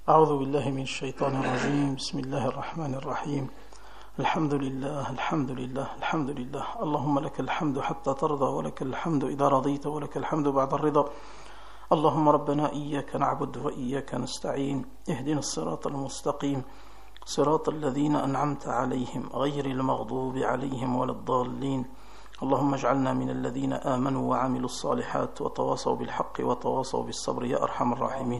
أعوذ بالله من الشيطان الرجيم. بسم الله الرحمن الرحيم. الحمد لله الحمد لله الحمد لله. اللهم لك الحمد حتى ترضى، ولك الحمد إذا رضيت، ولك الحمد بعد الرضا. اللهم ربنا إياك نعبد وإياك نستعين، اهدنا الصراط المستقيم، صراط الذين أنعمت عليهم غير المغضوب عليهم ولا الضالين. اللهم اجعلنا من الذين آمنوا وعملوا الصالحات وتواصوا بالحق وتواصوا بالصبر يا أرحم الراحمين.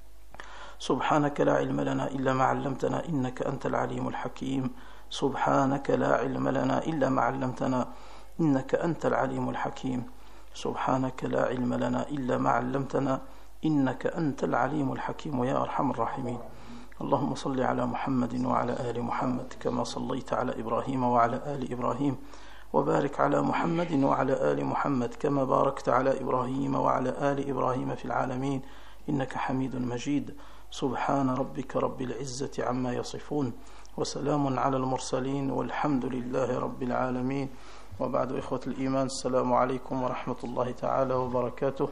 سبحانك لا علم لنا إلا ما علمتنا إنك أنت العليم الحكيم. سبحانك لا علم لنا إلا ما علمتنا إنك أنت العليم الحكيم. سبحانك لا علم لنا إلا ما علمتنا إنك أنت العليم الحكيم يا أرحم الراحمين. اللهم صل على محمد وعلى آل محمد كما صليت على إبراهيم وعلى آل إبراهيم، وبارك على محمد وعلى آل محمد كما باركت على إبراهيم وعلى آل إبراهيم في العالمين إنك حميد مجيد. سبحان ربك رب العزة عما يصفون، وسلام على المرسلين، والحمد لله رب العالمين. وبعد، إخوة الإيمان، السلام عليكم ورحمة الله تعالى وبركاته.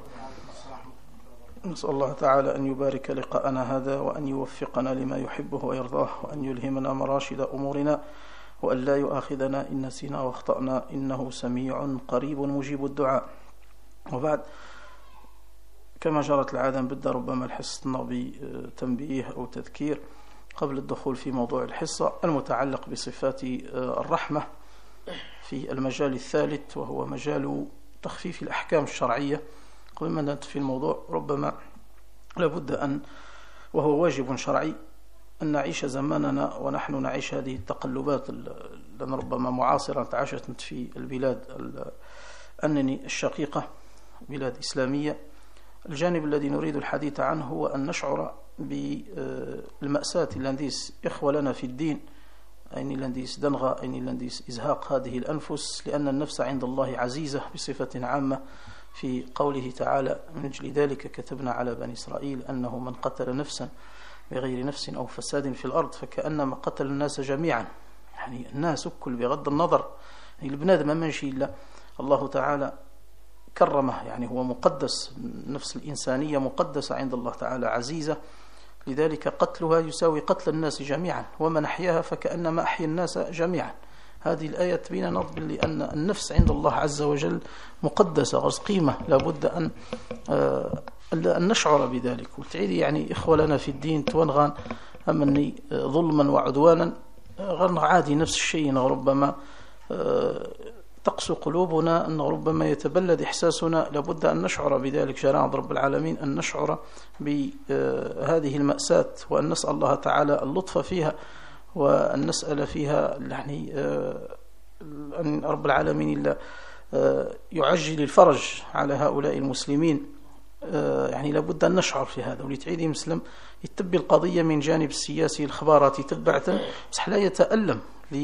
نسأل الله تعالى أن يبارك لقاءنا هذا، وأن يوفقنا لما يحبه ويرضاه، وأن يلهمنا مراشد أمورنا، وأن لا يؤاخذنا إن نسينا واخطأنا، إنه سميع قريب مجيب الدعاء. وبعد، كما جرت العادة بدأ ربما الحصة بتنبيه أو تذكير قبل الدخول في موضوع الحصة المتعلق بصفات الرحمة في المجال الثالث، وهو مجال تخفيف الأحكام الشرعية. قبل ما ندخل في الموضوع، ربما لابد أن، وهو واجب شرعي، أن نعيش زماننا ونحن نعيش هذه التقلبات لأن ربما معاصرة تعاشت في البلاد أنني الشقيقة، بلاد إسلامية. الجانب الذي نريد الحديث عنه هو أن نشعر بالمأساة التي إخوة لنا في الدين، أين لنديس دنغا، أين لنديس إزهاق هذه الأنفس، لأن النفس عند الله عزيزة بصفة عامة، في قوله تعالى: من أجل ذلك كتبنا على بني إسرائيل أنه من قتل نفسا بغير نفس أو فساد في الأرض فكأنما قتل الناس جميعا. يعني الناس كل، بغض النظر، يعني البنادم ما منشي إلا الله تعالى كرمه، يعني هو مقدس، النفس الإنسانية مقدسة عند الله تعالى عزيزة، لذلك قتلها يساوي قتل الناس جميعا، ومن أحياها فكأنما أحيا الناس جميعا. هذه الآية تبين نضبط لأن النفس عند الله عز وجل مقدسة غرس قيمة، لابد أن نشعر بذلك. وتعيدي يعني إخوة لنا في الدين توانغان أمني ظلما وعدوانا غير عادي، نفس الشيء ربما تقسو قلوبنا، أن ربما يتبلد إحساسنا. لابد أن نشعر بذلك شرع رب العالمين، أن نشعر بهذه المأساة، وأن نسأل الله تعالى اللطف فيها، وأن نسأل فيها يعني أن رب العالمين يعجل الفرج على هؤلاء المسلمين. يعني لابد أن نشعر في هذا، ولتعيدي مسلم يتبي القضية من جانب السياسي الخباراتي تبعة، بس لا يتألم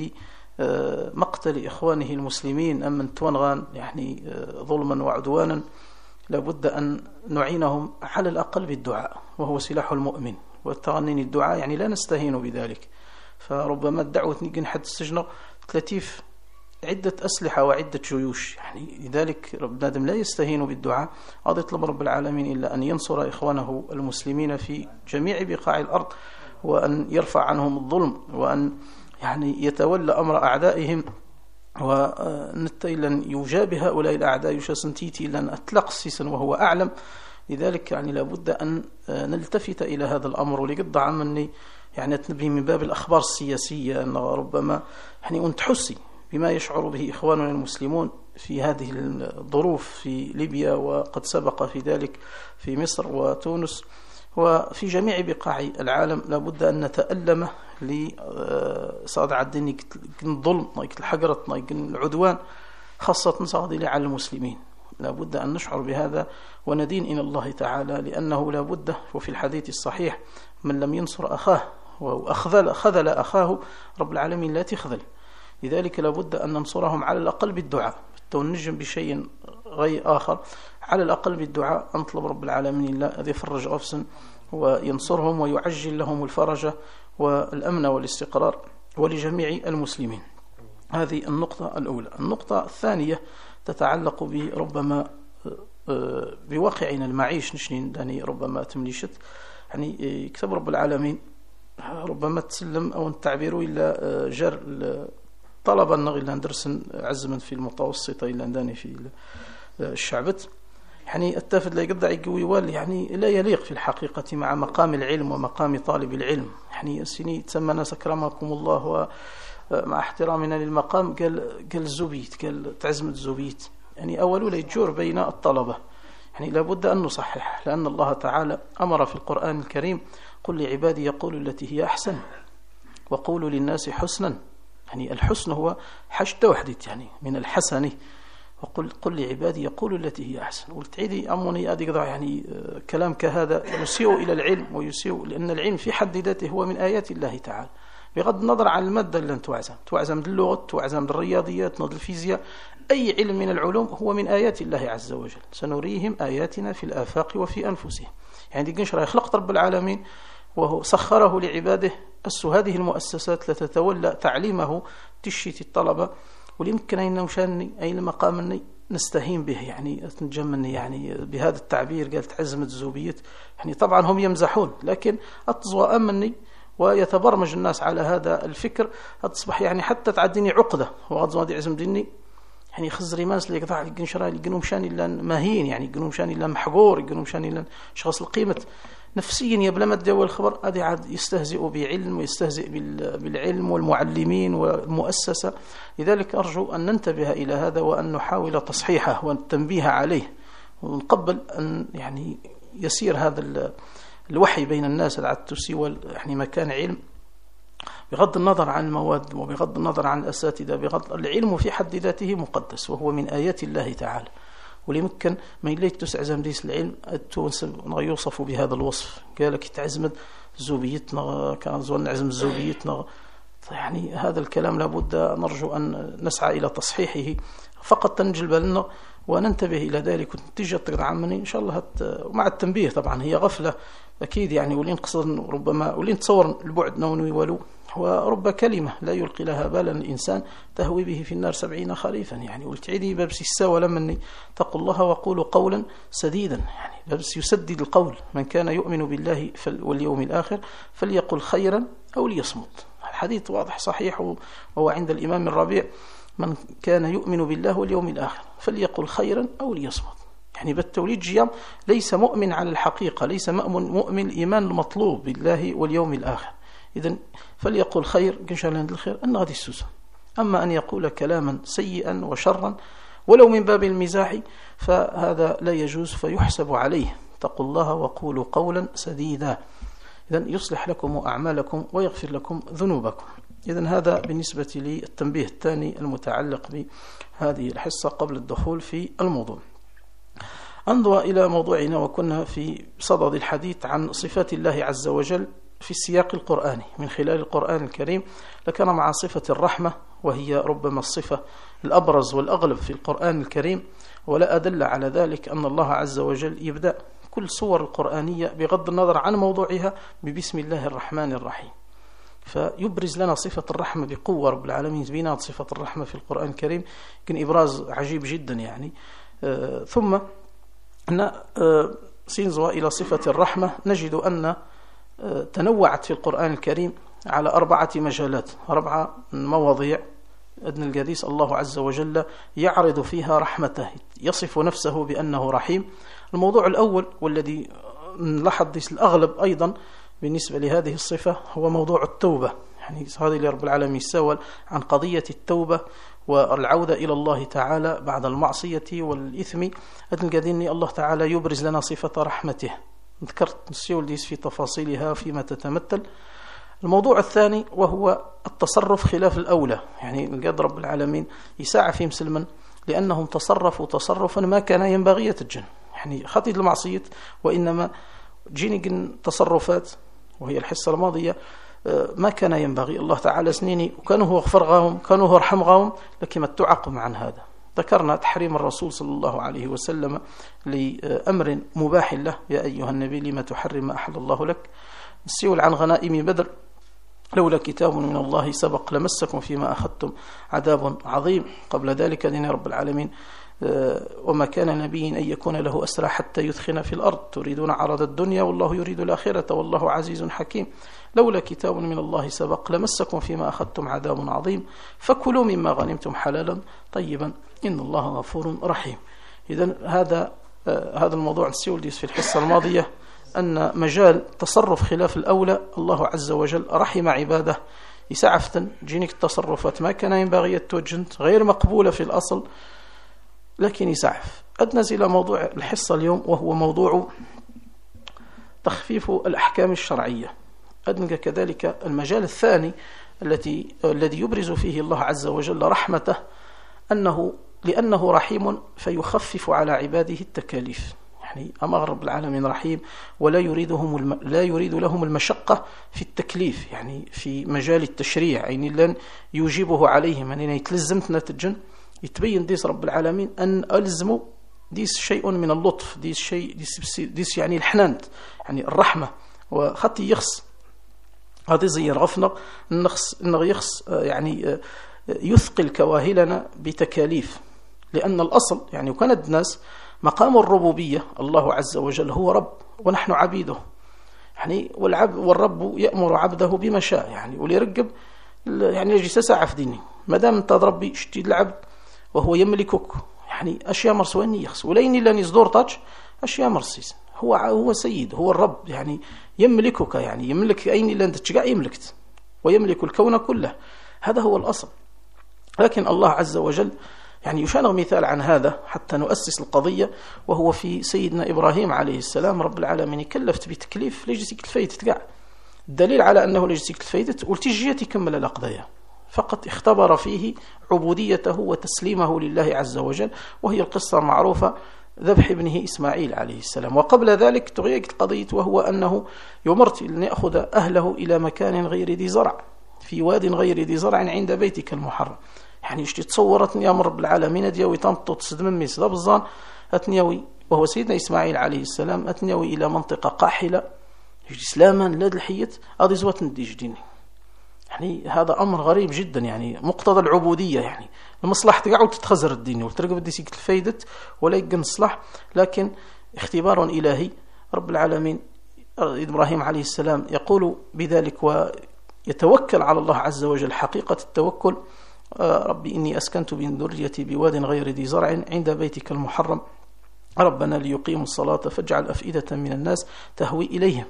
لمقتل إخوانه المسلمين أمن توانغان يعني ظلما وعدوانا. لابد أن نعينهم على الأقل بالدعاء، وهو سلاح المؤمن، والتغنين الدعاء يعني لا نستهين بذلك. فربما الدعوة نيجي حد السجن تلاتيف عدة أسلحة وعدة جيوش، يعني لذلك رب نادم لا يستهين بالدعاء. هذا يطلب رب العالمين إلا أن ينصر إخوانه المسلمين في جميع بقاع الأرض، وأن يرفع عنهم الظلم، وأن يعني يتولى أمر أعدائهم، ونتيلا يجابه هؤلاء الأعداء يشاسنتيتي لن أطلق سيسا وهو أعلم. لذلك يعني لابد أن نلتفت إلى هذا الأمر. ولقد عمني يعني تنبه من باب الأخبار السياسية أن ربما يعني أن تحسي بما يشعر به إخواننا المسلمون في هذه الظروف في ليبيا، وقد سبق في ذلك في مصر وتونس وفي جميع بقاع العالم. لابد أن نتألم لصادع الدين الظلم، الحجرة، العدوان، خاصة صادلة على المسلمين. لابد أن نشعر بهذا وندين إلى الله تعالى، لأنه لابد، وفي الحديث الصحيح: من لم ينصر أخاه وخذل أخاه رب العالمين لا تخذل. لذلك لابد أن ننصرهم على الأقل بالدعاء، نجم بشيء غير آخر، على الأقل بالدعاء. أنطلب رب العالمين الله أن يفرج أفسن وينصرهم ويعجل لهم الفرج والأمن والاستقرار ولجميع المسلمين. هذه النقطة الأولى. النقطة الثانية تتعلق بربما بواقعنا المعيش نشني داني ربما تمليشت يعني كتاب رب العالمين ربما تسلم أو التعبير إلا جر طلبا إلا ندرس عزما في المتوسطة إلا داني في الشعبت يعني التافت لا يقضع يقوي وال يعني لا يليق في الحقيقة مع مقام العلم ومقام طالب العلم. يعني سيني تسمى ناس أكرمكم الله ومع احترامنا للمقام قال زبيت، قال تعزمت زبيت، يعني أول لا يجور بين الطلبة. يعني لابد أن نصحح، لأن الله تعالى أمر في القرآن الكريم قل لعبادي يقولوا التي هي أحسن وقولوا للناس حسنا. يعني الحسن هو حشد وحدت يعني من الحسن، وقل لعبادي يقولوا التي هي أحسن. والتعيدي أموني أدي قضاء يعني كلام كهذا يسيء إلى العلم ويسيء، لأن العلم في حد ذاته هو من آيات الله تعالى، بغض النظر عن المادة اللي توعزم من اللغة، توعزم من الرياضيات، من الفيزياء، أي علم من العلوم هو من آيات الله عز وجل. سنريهم آياتنا في الآفاق وفي أنفسهم. يعني دي قنشرة يخلق رب العالمين وهو سخره لعباده هذه المؤسسات لتتولى تعليمه تشيت الطلبة، واليمكن أن نمشاني أي مقام نستهين به يعني تنجمني يعني بهذا التعبير قالت عزمة زوبية. يعني طبعا هم يمزحون، لكن أتصوى أمني ويتبرمج الناس على هذا الفكر تصبح يعني حتى تعديني عقدة وغض عزم ديني يعني خزري مانس اللي يقطع القنشرة يقنوا مشان إلا ماهين، يعني يقنوا مشان إلا محقور، يقنوا مشان إلا شخص القيمة نفسيا يبلى ما تداول الخبر هذه عاد يستهزئ بعلم ويستهزئ بالعلم والمعلمين والمؤسسة. لذلك أرجو أن ننتبه إلى هذا وأن نحاول تصحيحه والتنبيه عليه، ونقبل أن يعني يسير هذا الوحي بين الناس على تسوى يعني مكان علم بغض النظر عن المواد وبغض النظر عن الأساتذة. بغض العلم في حد ذاته مقدس وهو من آيات الله تعالى، وليمكن ما يليت تسعزم ديس العلم يوصف بهذا الوصف. قالك تعزمت زوبيتنا كان زوال نعزم زوبيتنا، يعني هذا الكلام لابد نرجو أن نسعى إلى تصحيحه فقط تنجل بالنا وننتبه إلى ذلك وتجي تقرأ عني إن شاء الله مع التنبيه. طبعا هي غفلة أكيد يعني، ولين قصد ربما ولين تصور البعد نونوي ولو ورب كلمة لا يلقي لها بالا الإنسان تهوي به في النار 70 خريفا. يعني والتعيدي بابس الساوى لمني تقول الله وقولوا قولا سديدا، يعني بابس يسدد القول. من كان يؤمن بالله واليوم الآخر فليقل خيرا أو ليصمت. الحديث واضح صحيح وهو عند الإمام الربيع من كان يؤمن بالله واليوم الآخر فليقل خيرا أو ليصمت. يعني بالتوليد جيام ليس مؤمن على الحقيقة، ليس مؤمن الإيمان المطلوب بالله واليوم الآخر. إذن فليقل خير قنشان عند الخير أن غادي السوسة. أما أن يقول كلاما سيئا وشرا ولو من باب المزاح فهذا لا يجوز فيحسب عليه. اتقوا الله وقولوا قولا سديدا. إذن يصلح لكم أعمالكم ويغفر لكم ذنوبكم. إذن هذا بالنسبة للتنبيه الثاني المتعلق بهذه الحصة قبل الدخول في الموضوع. انظر إلى موضوعنا، وكنا في صدد الحديث عن صفات الله عز وجل في السياق القرآني من خلال القرآن الكريم. لكان مع صفة الرحمة وهي ربما الصفة الأبرز والأغلب في القرآن الكريم، ولا أدل على ذلك أن الله عز وجل يبدأ كل صور القرآنية بغض النظر عن موضوعها ببسم الله الرحمن الرحيم، فيبرز لنا صفة الرحمة بقوة. رب العالمين بينات صفة الرحمة في القرآن الكريم كان إبراز عجيب جدا يعني. ثم سينزوا إلى صفة الرحمة نجد أن تنوعت في القرآن الكريم على 4 مجالات، 4 مواضيع أدنى القديس الله عز وجل يعرض فيها رحمته، يصف نفسه بأنه رحيم. الموضوع الأول والذي نلاحظ الأغلب أيضا بالنسبة لهذه الصفة هو موضوع التوبة. يعني هذه اللي رب العالمين يسأل عن قضية التوبة والعودة إلى الله تعالى بعد المعصية والإثم. أدنى القديس الله تعالى يبرز لنا صفة رحمته، ذكرت نسيول ديس في تفاصيلها فيما تتمثل. الموضوع الثاني وهو التصرف خلاف الأولى. يعني قد رب العالمين يساع في مسلما لأنهم تصرفوا تصرفا ما كان ينبغي يتجن، يعني خطي المعصية، وإنما جيني تصرفات وهي الحصة الماضية ما كان ينبغي. الله تعالى سنيني وكانوا هو غفر غاهم كانوا هو رحم غاهم، لكن ما تعقم عن هذا. ذكرنا تحريم الرسول صلى الله عليه وسلم لأمر مباح له، يا أيها النبي لما تحرم ما أحل الله لك. السؤال عن غنائم بدر لولا كتاب من الله سبق لمسكم فيما أخذتم عذاب عظيم. قبل ذلك دين رب العالمين وما كان نبي أن يكون له أسرى حتى يثخن في الأرض تريدون عرض الدنيا والله يريد الآخرة والله عزيز حكيم لولا كتاب من الله سبق لمسكم فيما أخذتم عذاب عظيم فكلوا مما غنمتم حلالا طيبا إن الله غفور رحيم. إذن هذا الموضوع نسيولديس في الحصة الماضية أن مجال تصرف خلاف الأولى الله عز وجل رحم عباده يسعفتن جينيك التصرفات ما كان ينبغي التوجنت غير مقبولة في الأصل لكن يسعف. أدنز إلى موضوع الحصة اليوم وهو موضوع تخفيف الأحكام الشرعية. أدنج كذلك المجال الثاني الذي يبرز فيه الله عز وجل رحمته لأنه رحيم فيخفف على عباده التكاليف. يعني أما رب العالمين رحيم ولا لا يريد لهم المشقة في التكليف يعني في مجال التشريع يعني لن يجيبه عليهم يعني يتلزمتنا تجن يتبين ديس رب العالمين أن ألزموا ديس شيء من اللطف ديس يعني الحنان يعني الرحمة وخطي يخص هذه زي رغفنا إنه يخص يعني يثقل كواهلنا بتكاليف لأن الأصل يعني وكانت الناس مقام الربوبية الله عز وجل هو رب ونحن عبيده يعني والرب يأمر عبده بما شاء يعني وليرقب يعني يجي ساعة في ديني ما دام انت ربي شتيد العبد وهو يملكك يعني أشياء مرسوين يخص ولين لن يصدر تاج أشياء مرسيس هو سيد هو الرب يعني يملكك يعني يملك أين لن تشجع يملكت ويملك الكون كله هذا هو الأصل. لكن الله عز وجل يعني يشانغ مثال عن هذا حتى نؤسس القضية وهو في سيدنا إبراهيم عليه السلام رب العالمين كلفت بتكليف ليجسيك الفايدة تقع الدليل على أنه ليجسيك الفايدة والتجية كمل الأقضية فقط اختبر فيه عبوديته وتسليمه لله عز وجل وهي القصة المعروفة ذبح ابنه إسماعيل عليه السلام. وقبل ذلك تغيق القضية وهو أنه يمرت أن يأخذ أهله إلى مكان غير ذي زرع في واد غير ذي زرع عند بيتك المحرم يعني اشتي تصورت يا رب العالمين ديوي تنطط سدممي سدا بالظان أتنيوي وهو سيدنا إسماعيل عليه السلام أتنيوي إلى منطقة قاحلة إسلاما لاد الحية هذه زوات نديج ديني يعني هذا أمر غريب جدا يعني مقتضى العبودية يعني المصلحة تقعد تتخزر الدين وترقب بدي سيك الفايدة ولا يقن الصلاح لكن اختبار إلهي رب العالمين. إبراهيم عليه السلام يقول بذلك ويتوكل على الله عز وجل حقيقة التوكل ربي إني أسكنت من ذريتي بواد غير ذي زرع عند بيتك المحرم ربنا ليقيموا الصلاة فاجعل أفئدة من الناس تهوي إليهم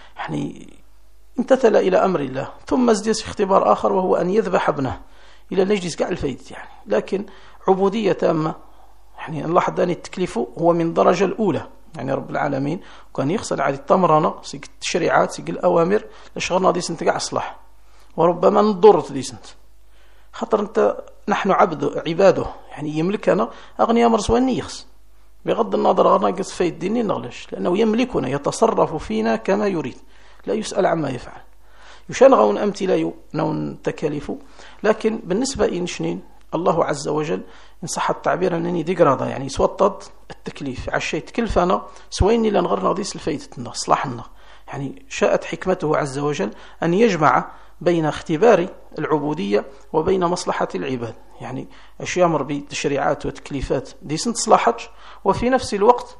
يعني امتثل إلى أمر الله. ثم ازديس في اختبار آخر وهو أن يذبح ابنه إلى نجلس قاع الفيد يعني لكن عبودية تامة يعني الله حداني التكليف هو من درجة الأولى يعني رب العالمين وكان يخسر على التمرانة سيق التشريعات سيق الأوامر لشغلنا دي سنت قاع أصلح وربما نضرت دي سنت خطر أنت نحن عباده يعني يملكنا أغنياء مرسوان يخس بغض النظر غير نقص في الدين نغلش لأنه يملكنا يتصرف فينا كما يريد لا يسأل عما يفعل يشانغون أمثلة نون تكاليف. لكن بالنسبة إنشنين الله عز وجل إن صح التعبير أنني ديقراضا يعني سوطد التكليف عشي تكلفنا سويني لنغر نغضيس الفايدة صلاحنا يعني شاءت حكمته عز وجل أن يجمع بين اختبار العبودية وبين مصلحة العباد يعني أشياء مر بتشريعات وتكليفات دي سنت صلاحك وفي نفس الوقت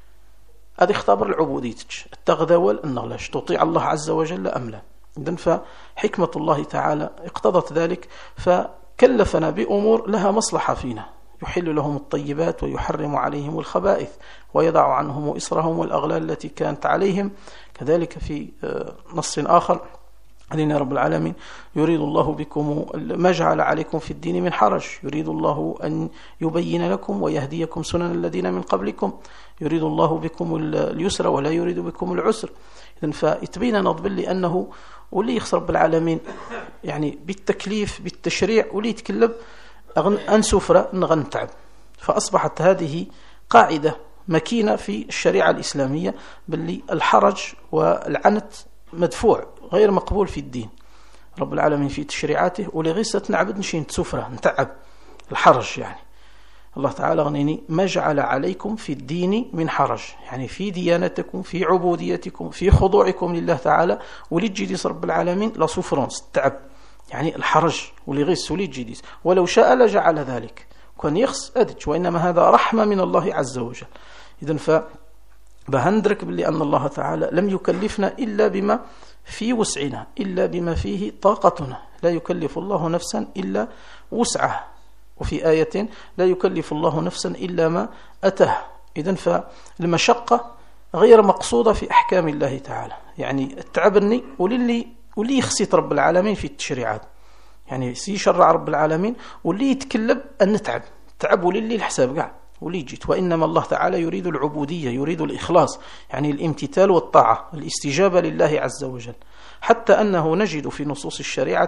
هذا اختبر العبودية التغذول النغلاش تطيع الله عز وجل أم لا. إذن فحكمة الله تعالى اقتضت ذلك فكلفنا بأمور لها مصلحة فينا يحل لهم الطيبات ويحرم عليهم الخبائث ويضع عنهم إصرهم والأغلال التي كانت عليهم. كذلك في نص آخر علينا رب العالمين يريد الله بكم ما جعل عليكم في الدين من حرج يريد الله أن يبين لكم ويهديكم سنن الذين من قبلكم يريد الله بكم اليسر ولا يريد بكم العسر. إذن فاتبين نضبل لأنه ولي يخسر رب العالمين يعني بالتكليف بالتشريع ولي يتكلم أن سفرة نغن تعب فأصبحت هذه قاعدة مكينة في الشريعة الإسلامية باللي الحرج والعنت مدفوع غير مقبول في الدين. رب العالمين في تشريعاته ولغيسة نعبد نشين تسفرة نتعب الحرج يعني الله تعالى غنيني ما جعل عليكم في الدين من حرج يعني في ديانتكم في عبوديتكم في خضوعكم لله تعالى ولجديس رب العالمين لا سفرون تعب يعني الحرج ولغيس ولجديس ولو شاء لجعل ذلك كان يخص أدج، وإنما هذا رحمة من الله عز وجل. إذن فبهندرك باللي أن الله تعالى لم يكلفنا إلا بما في وسعنا، إلا بما فيه طاقتنا، لا يكلف الله نفسا إلا وسعها. وفي آية لا يكلف الله نفسا إلا ما أتاه. إذن فالمشقة غير مقصودة في أحكام الله تعالى. يعني التعبني وللي يخسيت رب العالمين في التشريعات، يعني سيشرع رب العالمين واللي يتكلب أن نتعب تعب وللي الحساب قاع ولي جيت. وإنما الله تعالى يريد العبودية، يريد الإخلاص، يعني الامتثال والطاعة، الاستجابة لله عز وجل. حتى أنه نجد في نصوص الشريعة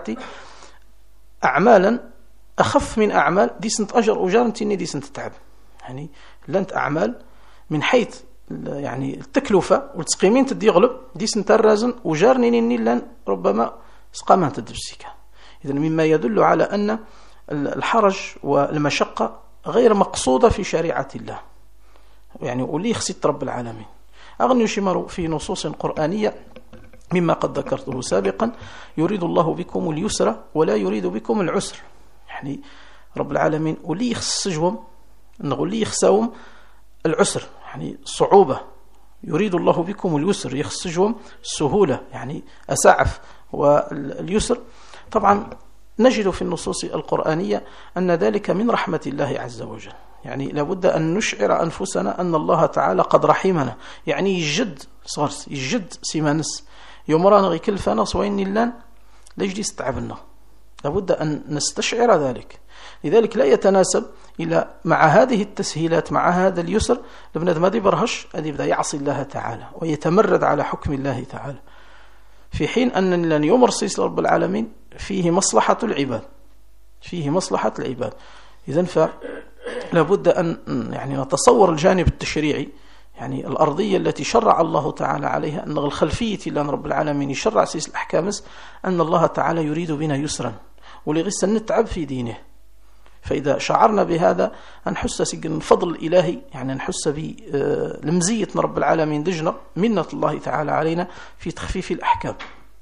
أعمالا أخف من أعمال دي سنت أجر أجارتني دي سنت تعب. يعني لنت أعمال من حيث يعني التكلفة والتقيمين تدي يغلب دي سنت الرازن وجارني لن ربما سقامان تدبسيك. إذن مما يدل على أن الحرج والمشقة غير مقصودة في شريعة الله، يعني ولي خصيت رب العالمين. أغني يشمر في نصوص قرآنية مما قد ذكرته سابقا: يريد الله بكم اليسر ولا يريد بكم العسر. يعني رب العالمين ولي يخصجهم ولي يخساهم العسر، يعني صعوبة. يريد الله بكم اليسر، يخصجهم السهولة، يعني أسعف. واليسر طبعا نجد في النصوص القرآنية أن ذلك من رحمة الله عز وجل. يعني لابد أن نشعر أنفسنا أن الله تعالى قد رحمنا، يعني يجد صارس يجد سيمانس يومران غي كل فانس وين اللان ليجدي استعبنا. لابد أن نستشعر ذلك. لذلك لا يتناسب إلى مع هذه التسهيلات، مع هذا اليسر، لابد ما دي برهش أن يبدأ يعصي الله تعالى ويتمرد على حكم الله تعالى، في حين أن لن يمر سيس رب العالمين فيه مصلحة العباد، فيه مصلحة العباد. إذن فلابد أن يعني نتصور الجانب التشريعي، يعني الأرضية التي شرع الله تعالى عليها، أن الخلفية لأن رب العالمين يشرع سيس الأحكام أن الله تعالى يريد بنا يسرا ولغس نتعب في دينه. فإذا شعرنا بهذا نحس بالفضل الإلهي، يعني نحس بلمزية رب العالمين دجنا منة الله تعالى علينا في تخفيف الأحكام.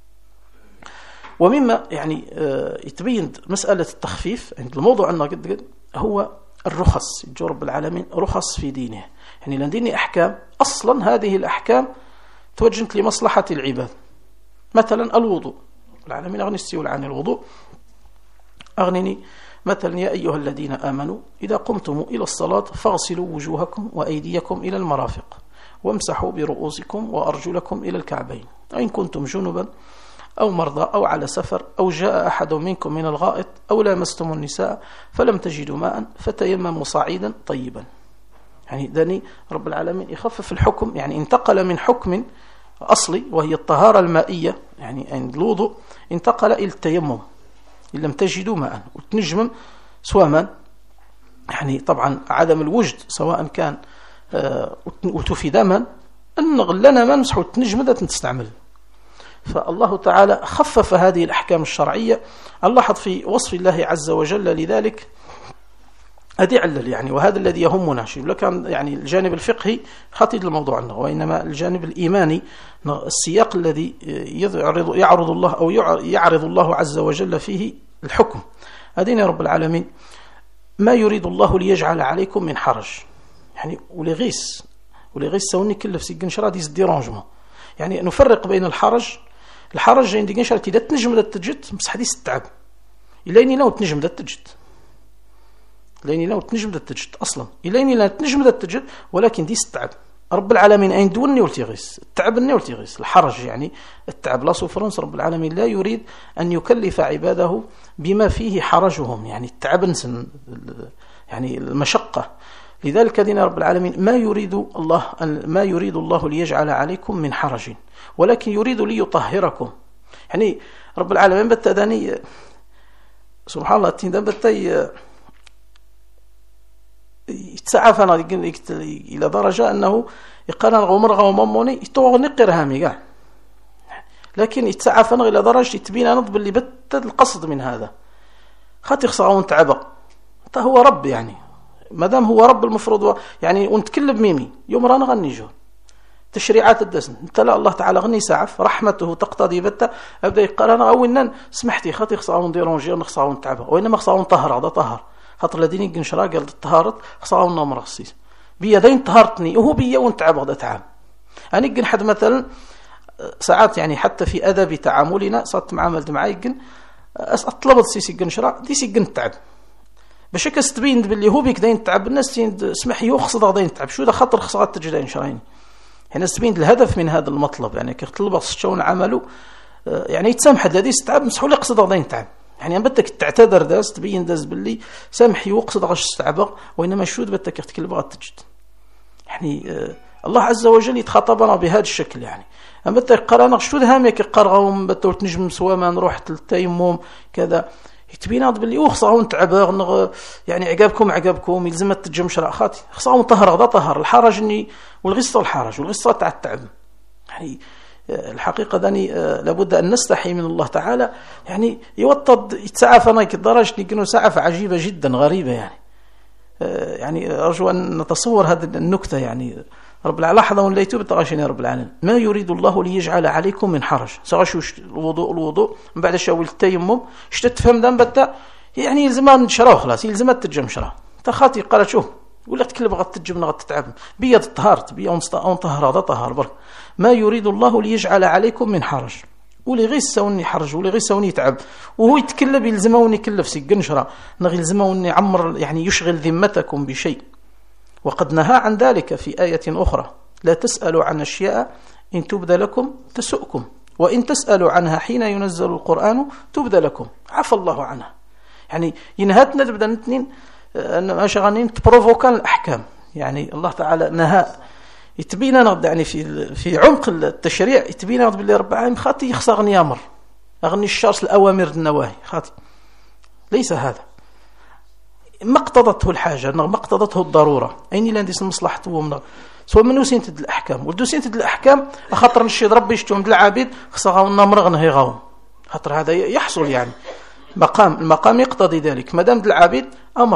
ومما يعني يتبين مسألة التخفيف عند الموضوع أنه قد هو الرخص. يجو رب العالمين رخص في دينه، يعني لديني أحكام أصلا هذه الأحكام توجهت لمصلحة العباد. مثلا الوضوء، العالمين أغني السيول عن الوضوء، أغنني مثلا: يا أيها الذين آمنوا إذا قمتم إلى الصلاة فاغسلوا وجوهكم وأيديكم إلى المرافق وامسحوا برؤوسكم وأرجلكم إلى الكعبين، وإن كنتم جنبا أو مرضى أو على سفر أو جاء أحد منكم من الغائط أو لامستم النساء فلم تجدوا ماء فتيمموا صعيدا طيبا. يعني داني رب العالمين يخفف الحكم، يعني انتقل من حكم أصلي وهي الطهارة المائية، يعني عند الوضوء، انتقل إلى التيمم إن لم تجدوا ماء وتنجمم سواء من، يعني طبعا عدم الوجد سواء كان وتفيد من أن غلنا ما نمسحوا التنجم ذات تستعمل. فالله تعالى خفف هذه الأحكام الشرعية. نلاحظ في وصف الله عز وجل لذلك أدعل، يعني وهذا الذي يهمنا شيء لكن يعني الجانب الفقهي خطير الموضوع عنه، وإنما الجانب الإيماني، السياق الذي يعرض الله أو يعرض الله عز وجل فيه الحكم. أدينا رب العالمين ما يريد الله ليجعل عليكم من حرج، يعني ولغيس سوني كل في سجن شرا ديز ديرانجمون، يعني نفرق بين الحرج عندي جن شرا إذا تنجم ذا تجد بس حديث التعب إليني لو تنجم ذا تجد، لأني لو تنجم ذا تجد أصلا إليني لا تنجم ذا تجد، ولكن دي التعب رب العالمين أين دوني والتغيس التعب الني والتغيس الحرج، يعني التعب لا سوفرنس. رب العالمين لا يريد أن يكلف عباده بما فيه حرجهم، يعني التعب يعني المشقة. لذلك دين رب العالمين ما يريد الله ليجعل عليكم من حرج، ولكن يريد ليطهركم. يعني رب العالمين بتداني سبحان الله تندم بتي يتسعفنا إلى درجة أنه يقارن غمر غومموني يتوغنقر هامي قاع، لكن يتسعفنا إلى درجة يتبين نضب اللي بتد القصد من هذا خاطر يخصعون تعبق. هو رب، يعني ما دام هو رب المفروض يعني ونتكلم ميمي يوم رانا غنيجو تشريعات الدسن انت لا الله تعالى غني سعف رحمته تقتضي بتا ابدا يقارن او ان سمحتي خاطر يخصعون ديرونجي ونخصعون تعبق، وانما خصعون طهر هذا طهر خاطر الذين يقنشرا قال الطهارة خصها ونمر خصيص بيدين طهارتني وهو بيا ونتعب غدا تعب. أنا يقن حد مثلا ساعات يعني حتى في أدب تعاملنا صارت معاملة معي يقن أطلبت سيسي قنشرا دي سيقن تعب باش كستبين باللي هو بيك داين تعب الناس اسمح يخصد غادين تعب شو ده خطر خصات تجدين شراين هنا استبين الهدف من هذا المطلب يعني كطلب شلون عملوا يعني يتسامح الذي استعب مسحول يقصد غادين تعب يعني بدك تعتذر داس تبين داس باللي سامح يقصد غاش استعبغ وانما شو بدك تكلب غاد تجد يعني الله عز وجل يتخاطبنا بهذا الشكل يعني أما قرانا شو هامك قرغهم بتقول نجم سوا ما نروح التيمم كذا يتبينات باللي وخصاون تعبغ يعني عقابكم يلزمت تجمشرا خاطي خصاون طهر غدا طهر الحرج اني والغصه الحرج والغصه تاع التعب يعني الحقيقه داني لابد ان نستحي من الله تعالى يعني يوطد يتسعف انا كدرجه نكونوا سعف عجيبه جدا غريبه يعني ارجو ان نتصور هذه النكته يعني رب العالمين لحظه ولا يتوب تغاشني رب العالمين ما يريد الله ليجعل عليكم من حرج سغشوش الوضوء من بعد شاول التيمم شتت تفهم دام بتا يعني يلزم نشرا خلاص يلزم تتجم شرا تخاطي قال شوف ولا تكلب غد تجم غد تتعب بيد طهرت بيا طهر هذا طهر برك ما يريد الله ليجعل عليكم من حرج ولي غير سوني حرج ولي غير سوني تعب وهو يتكلب يلزموني كلف سي قنشرا نغي يلزموني عمر يعني يشغل ذمتكم بشيء وقد نهى عن ذلك في آية أخرى لا تسألوا عن أشياء إن تبد لكم تسؤكم وإن تسألوا عنها حين ينزل القرآن تبد لكم عفى الله عنها يعني ينهتنا تبدأ نتنين ما شغالين تبروفوكان الأحكام يعني الله تعالى نهى يتبينا يعني في عمق التشريع يتبينا باللي رب العالمين خاطي يخصغني أمر أغني الشرس الأوامر النواهي خاطي ليس هذا ما اقتضته الحاجة ما اقتضته الضرورة أين لانديس المصلحة ومن سواء منو سينتد الأحكام ولدو سينتد الأحكام أخطر نشيد ربي يشتوهم العبيد خصغاونا مرغن هيغاوم خاطر هذا يحصل يعني المقام يقتضي ذلك مدام العبيد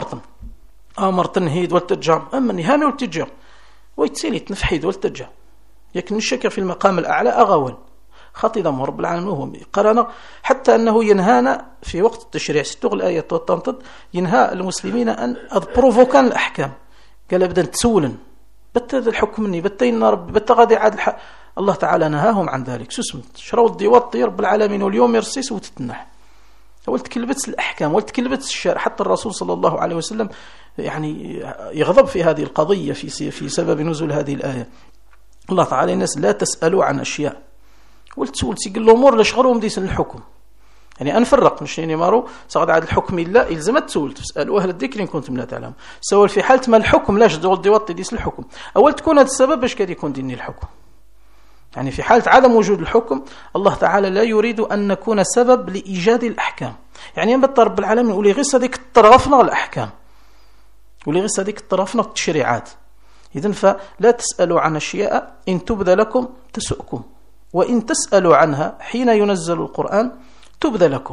أمرتن هيد والتجام أما نهامي والتجام ويتسيلي تنفحيد والتجام يكن الشك في المقام الأعلى أغاول خاطي ذا رب العالمين وهو قرانا حتى أنه ينهانا في وقت التشريع ستوغ الآية والتنطد ينهى المسلمين أن أضبروفوكان الأحكام قال أبدا تسولن بتذ الحكم مني بتين رب بتغادي عاد الله تعالى نهاهم عن ذلك سسمت شروا الديوطي رب العالمين واليوم يرسيس وتتنح قلت كلبت الأحكام قلت كلبت الشرع حتى الرسول صلى الله عليه وسلم يعني يغضب في هذه القضية في سبب نزول هذه الآية الله تعالى الناس لا تسألوا عن أشياء والتسول سيقول الأمور لشغلهم ديس الحكم يعني أنفرق مش يعني مارو صعد عاد الحكم إلا إلزمت تسول تسألوا أهل الذكر إن كنتم لا تعلمون سواء في حالة ما الحكم لاش دول ديوطي ديس الحكم أول تكون هذا السبب باش كاد يكون ديني الحكم يعني في حالة عدم وجود الحكم الله تعالى لا يريد أن نكون سبب لإيجاد الأحكام يعني ينبت رب العالمين ولي غير صديق الطرفنا الأحكام ولي غير صديق الطرفنا التشريعات إذن فلا تسألوا عن أشياء إن تبد لكم تسؤكم وإن تسألوا عنها حين ينزل القرآن تبد لكم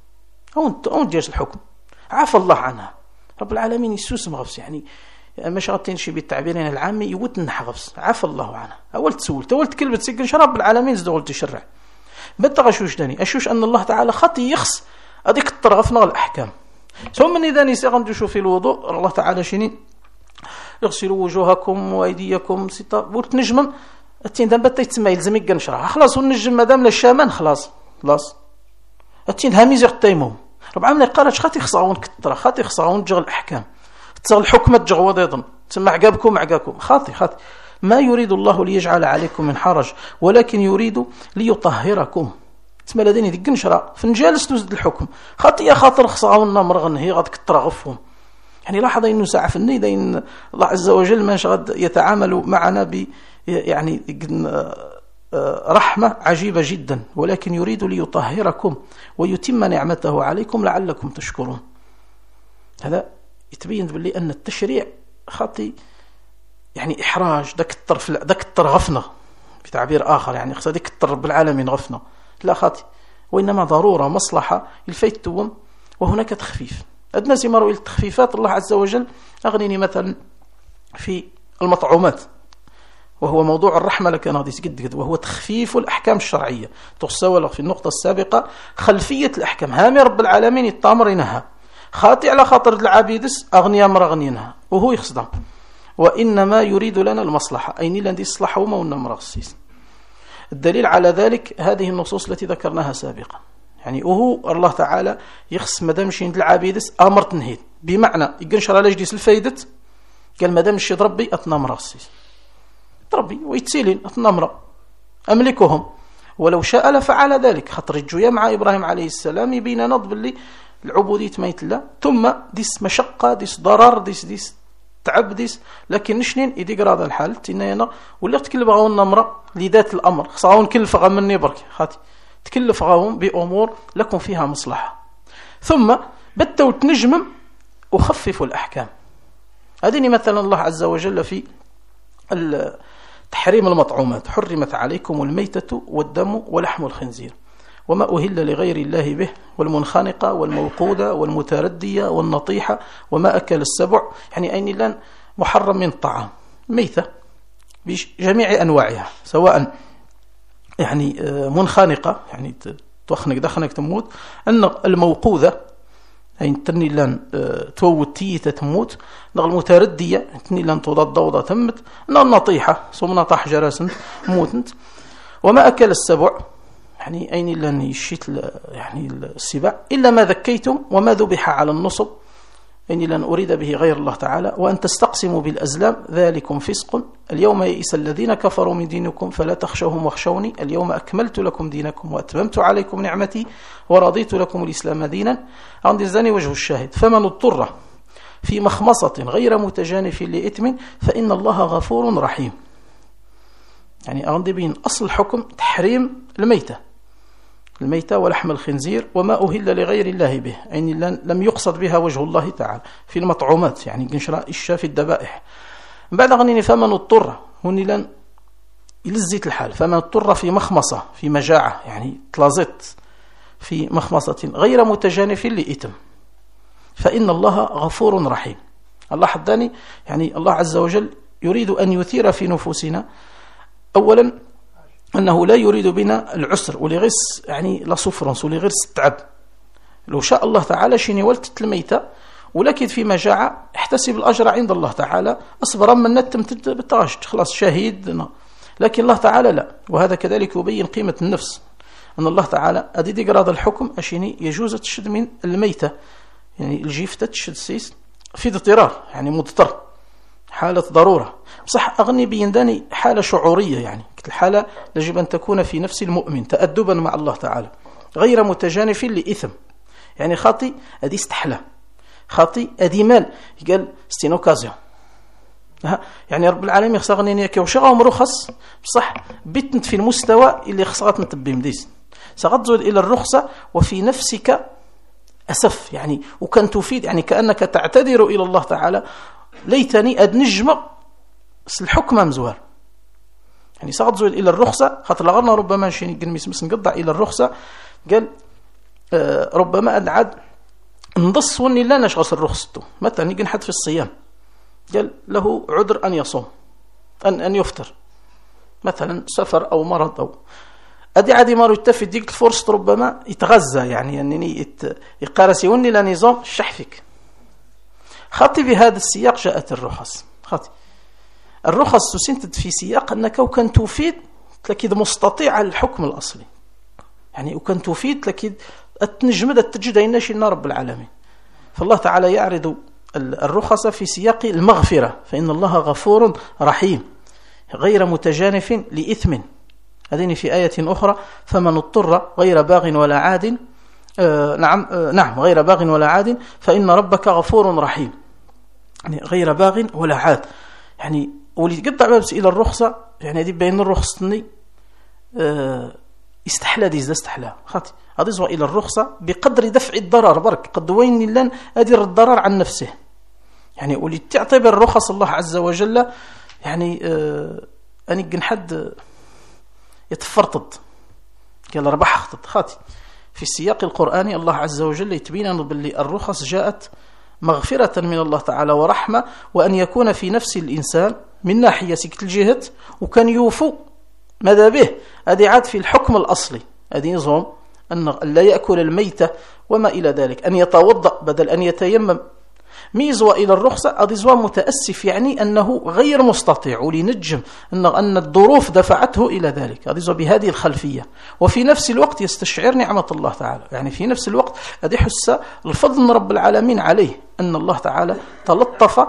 أو جيش الحكم عفى الله عنها رب العالمين يسوس مغفس يعني مش غطين شي بالتعبيرين العامي يوت نحغفس عفى الله عنها أول تسول تولت كلمة سيكن رب العالمين زدول تشرع بتغشوش داني أشوش أن الله تعالى خطي يخص أديك الطرفنا الأحكام سواء من إذا نسيغن جوشو في الوضوء الله تعالى شيني اغسلوا وجوهكم وأيديكم بولت نجمم التين دام بتا يتسمى يلزم يقنشرها خلاص ونجم مادام للشامان خلاص التين هاميزيغ التيمم رب العالمين قالت خاطي خصاون كترا خاطي خصاون تجغ الأحكام تجغ الحكمة تجغ وضيضا تسمى عقابكم خاطي ما يريد الله ليجعل عليكم من حرج ولكن يريد ليطهركم تسمى لديني ذي قنشرة فنجالس تزد الحكم خاطي يا خاطر خصاونا مرغن هي غاد كترا غفهم يعني لاحظ إنه ساعة في النيدة إن الله عز وجل ما غاد يتعامل معنا يعني رحمة عجيبة جدا ولكن يريد ليطهركم ويتم نعمته عليكم لعلكم تشكرون هذا يتبين باللي أن التشريع خاطي يعني إحراج ذاك الطر غفنا بتعبير آخر يعني خاطي ذاك الطر رب العالمين غفنا لا خاطي وإنما ضرورة مصلحة الفيت توم وهناك تخفيف أدنى زمارو إلى التخفيفات الله عز وجل أغنيني مثلا في المطعومات وهو موضوع الرحمة لكن هذا قد وهو تخفيف الأحكام الشرعية تسول في النقطة السابقة خلفية الأحكام هامي رب العالمين التامر نهى خاطي على خاطر العبيدس أغنياء مرغنينها وهو يخصدهم، وإنما يريد لنا المصلحة، أي نيلان دي الصلاح وما ونمرغسيس. الدليل على ذلك هذه النصوص التي ذكرناها سابقا، يعني وهو الله تعالى يخص مدام شين العبيدس أمر تنهيد، بمعنى يقنشر على جديس الفايدة قال مدام الشيد ربي أتنمرغسيس ربي ويتسيلين أتنمرغ أملكهم ولو شاء لفعل ذلك. خاطر الجوية مع إبراهيم عليه السلام يبين نضب اللي العبودية ميت الله، ثم ديس مشقة ديس ضرر ديس تعب ديس، لكن نشنين يدي هذا الحال تنينا ولا تكلف غاون نمرة لذات الأمر خصاون كلف غا مني برك خاطي تكلف غاون بأمور لكم فيها مصلحة، ثم بتو تنجمم وخففوا الأحكام. هذه مثلا الله عز وجل في تحريم المطعومات، حرمت عليكم الميتة والدم ولحم الخنزير وما أهل لغير الله به والمنخنقة والموقودة والمتردية والنطيحة وما أكل السبع، يعني أين لان محرم من الطعام ميتة بجميع أنواعها، سواء يعني منخنقة يعني توخنق دخنك تموت، أن الموقودة يعني تني لان توت تيتة تموت، المتردية تني لان توضى ضوضة تمت، النطيحة صمنا طاح جراسن موتنت، وما أكل السبع يعني أين لن يشيت يعني السباع إلا ما ذكيتم وما ذبح على النصب، أين لن أريد به غير الله تعالى، وأن تستقسموا بالأزلام ذلكم فسق، اليوم يئس الذين كفروا من دينكم فلا تخشوهم واخشوني اليوم أكملت لكم دينكم وأتممت عليكم نعمتي ورضيت لكم الإسلام دينا. عند الزاني وجه الشاهد فمن اضطر في مخمصة غير متجانف لإثم فإن الله غفور رحيم. يعني عندي بين أصل الحكم تحريم الميتة ولحم الخنزير وما أهل لغير الله به، يعني لم يقصد بها وجه الله تعالى في المطعومات، يعني قنشراء الشاة في الذبائح. بعد غنيني فمن اضطر هني لن يلزيت الحال، فمن اضطر في مخمصة في مجاعة يعني تلازت في مخمصة غير متجانف لإثم فإن الله غفور رحيم. الله حداني يعني الله عز وجل يريد أن يثير في نفوسنا أولا أنه لا يريد بنا العسر ولغس يعني لا صفرنس ولغس التعب. لو شاء الله تعالى شيني ولتت الميتة ولكن في مجاعة احتسب الأجر عند الله تعالى، أصبر من نتم بالتغشت خلاص شهيد، لكن الله تعالى لا. وهذا كذلك يبين قيمة النفس، أن الله تعالى أدي قراد الحكم أشيني يجوز تشد من الميتة يعني الجيفتة تشد سيس في اضطرار يعني مضطر حالة ضرورة، صح أغني بينداني حالة شعورية يعني الحالة يجب أن تكون في نفس المؤمن تأدبا مع الله تعالى غير متجانف لإثم، يعني خاطي أدي استحلى خاطي أدي مال قال ستينوكازيون يعني رب العالمين خصغني كوشغهم رخص بصح بتنت في المستوى اللي خصغت نتبي مديس سغتزود إلى الرخصة وفي نفسك أسف يعني وكان تفيد يعني كأنك تعتذر إلى الله تعالى ليتني أدنجم الحكم مزوار، يعني سغتزود إلى الرخصة خاطر لغرنا ربما شيني قنميس بس نقضع إلى الرخصة قال ربما أدعد نضص وني لا نشغص الرخصته مثلا يجي حد في الصيام قال له عذر أن يصوم أن يفطر مثلا سفر أو مرض أو أدي عادي مارو يتفي ديك الفرصة ربما يتغذى يعني أنني يقارسي وني لا نظام الشحفك خاطي بهذا السياق جاءت الرخص خاطي الرخص تسنتد في سياق أنك وكان تفيد لكن مستطيع الحكم الأصلي يعني وكان تفيد لكن التنجمد التجد ينشي رب العالمين. فالله تعالى يعرض الرخص في سياق المغفرة فإن الله غفور رحيم غير متجانف لإثم. هذين في آية أخرى فمن اضطر غير باغ ولا عاد نعم غير باغ ولا عاد فإن ربك غفور رحيم، يعني غير باغ ولا عاد يعني ولي قطع بابس إلى الرخصة يعني هذه بين الرخصة استحلى ديز استحلى خاطي أضيزوا إلى الرخصة بقدر دفع الضرر برك قد وين لن أدير الضرر عن نفسه يعني ولي تعطيب الرخص الله عز وجل يعني أني قن حد يتفرطد قال ربح خطط خاطي في السياق القرآني الله عز وجل يتبين أن باللي الرخص جاءت مغفرة من الله تعالى ورحمة وأن يكون في نفس الإنسان من ناحية سكت الجهة وكان يوفو ماذا به أدي عاد في الحكم الأصلي أدي نظام أن لا يأكل الميتة وما إلى ذلك، أن يتوضأ بدل أن يتيمم. ميزوا إلى الرخصة أضزوا متأسف، يعني أنه غير مستطيع ولنجم أن الظروف دفعته إلى ذلك، أضزوا بهذه الخلفية. وفي نفس الوقت يستشعر نعمة الله تعالى، يعني في نفس الوقت أدي حس الفضل من رب العالمين عليه، أن الله تعالى تلطف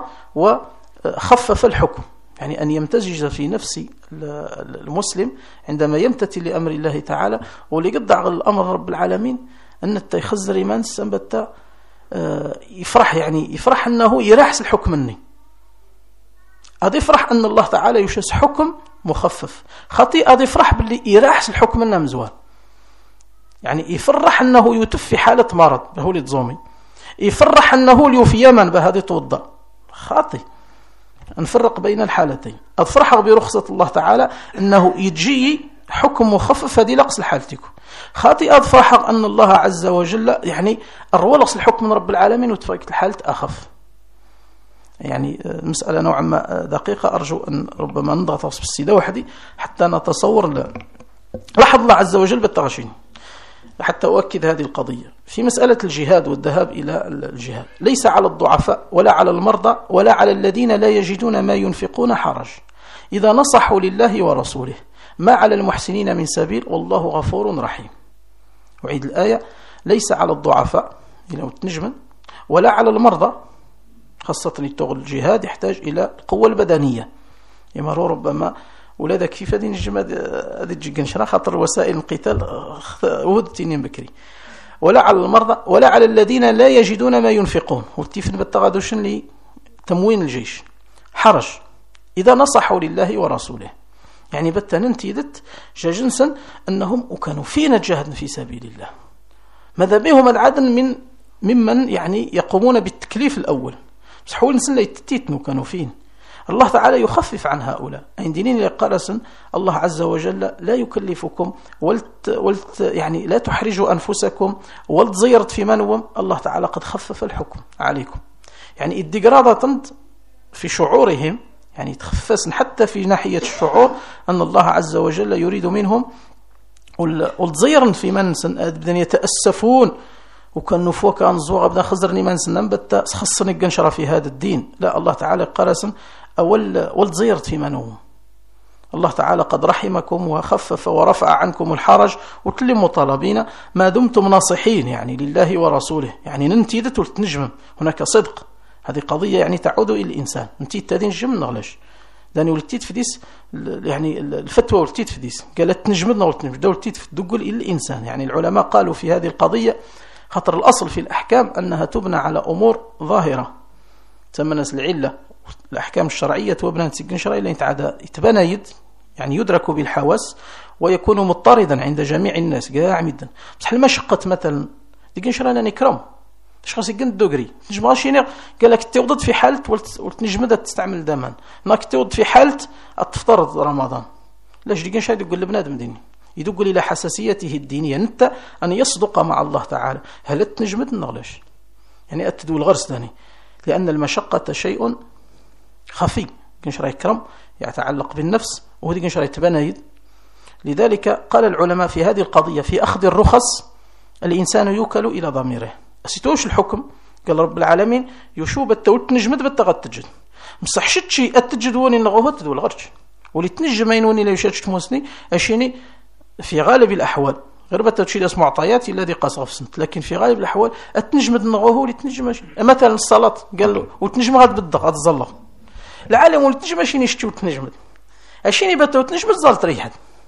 وخفف الحكم. يعني أن يمتزج في نفس المسلم عندما يمتثل لأمر الله تعالى وليقضع الأمر رب العالمين أن يخزر إيمان سنبت يفرح، يعني يفرح أنه يراحس الحكم مني. هذا يفرح أن الله تعالى يشس حكم مخفف. خطيئة هذا يفرح باللي يراحس الحكم منه مزوان، يعني يفرح أنه يتف في حالة مرض بهو لتزومي، يفرح أنه ليوفي يمن بهذه توضأ. خاطئ نفرق بين الحالتين. أفرح برخصة الله تعالى أنه يجي حكم مخفف هذه لقص لحالتكم. خاطئ أفرح أن الله عز وجل يعني أروى لقص الحكم من رب العالمين وتفرقت الحالة أخف. يعني مسألة نوعا ما دقيقة، أرجو أن ربما نضغط بالسيدة وحدي حتى نتصور لاحظ الله عز وجل بالتغشين حتى أؤكد هذه القضية. في مسألة الجهاد والذهاب إلى الجهاد ليس على الضعفاء ولا على المرضى ولا على الذين لا يجدون ما ينفقون حرج إذا نصحوا لله ورسوله، ما على المحسنين من سبيل والله غفور رحيم. وعيد الآية: ليس على الضعفاء إلى تنجما ولا على المرضى، خاصة الجهاد يحتاج إلى القوة البدنية. يمروا ربما ولادك كيف هذه الجماد هذه الجنشرة خاطر وسائل القتال ودتين بكري. ولا على المرضى ولا على الذين لا يجدون ما ينفقون، والتيفن بالتغادوشن لتموين الجيش حرج إذا نصحوا لله ورسوله. يعني بتننتيدت جنسا أنهم وكانوا فينا جاهد في سبيل الله، ماذا بهم العدن ممن يعني يقومون بالتكليف الأول، بس حول نسن يتتيتنوا كانوا فين. الله تعالى يخفف عن هؤلاء. عندنا لقرسن الله عز وجل لا يكلفكم يعني لا تحرجوا أنفسكم والتزيرت في منوم. الله تعالى قد خفف الحكم عليكم. يعني الدقرادة في شعورهم، يعني تخفسن حتى في ناحية الشعور أن الله عز وجل يريد منهم والتزيرن في منسن بدن يتأسفون وكان نفوك أن زوغ بدن خزرني منسن نبت خصني الجنشرة في هذا الدين. لا، الله تعالى قرسن والتزيرت في منوم. الله تعالى قد رحمكم وخفف ورفع عنكم الحرج وكل مطالبين ما دمتم ناصحين يعني لله ورسوله. يعني ننتيدت ولتنجم هناك صدق، هذه قضية يعني تعود إلى الإنسان. نتيد تادين جم نغلاش داني ولتيد في ديس، يعني الفتوى ولتيد في ديس قالت تنجمدنا ولتنجم ولتيد في دقل إلى الإنسان. يعني العلماء قالوا في هذه القضية خطر الأصل في الأحكام أنها تبنى على أمور ظاهرة تمنس العلة الأحكام الشرعية وابنان تسجن شرعي لين يتبنى يعني يدرك بالحواس ويكون مضطردا عند جميع الناس قاع مدا. بس المشقة مثلا تسجن شرعي نكرم شخص يقن الدوغري نجمغاش ينير قال لك تيوضد في حالة ولتنجمد تستعمل دمان ناك تيوضد في حالة تفترض رمضان. لاش ديقن شرعي يقول لبنادم ديني يدقل إلى حساسيته الدينية نتا أن يصدق مع الله تعالى. هل تنجمد نغلاش يعني أتدو الغرس داني، لأن المشقة شيء خفي كنشرا يكرم يتعلق بالنفس وهذا كنشرا يتبنى. لذلك قال العلماء في هذه القضية في أخذ الرخص الإنسان يوكل إلى ضميره. أسيتوش الحكم قال رب العالمين يشوب التوت نجمد بالتغط تجد مصحشت شيء أتجد وني نغوه تدو الغرش ولتنجمين وني لا يشارك موسني أشيني في غالب الأحوال غير بتشيل اسم معطيات الذي قصف سنت، لكن في غالب الأحوال التنجمد نغوه ولتنجم مثلا الصلاة قال له وتنجم غاد بالدق أتظلق العالم ولتنجم أشيني يشتي وتنجمد أشيني بتو تنجمد زالت ريحت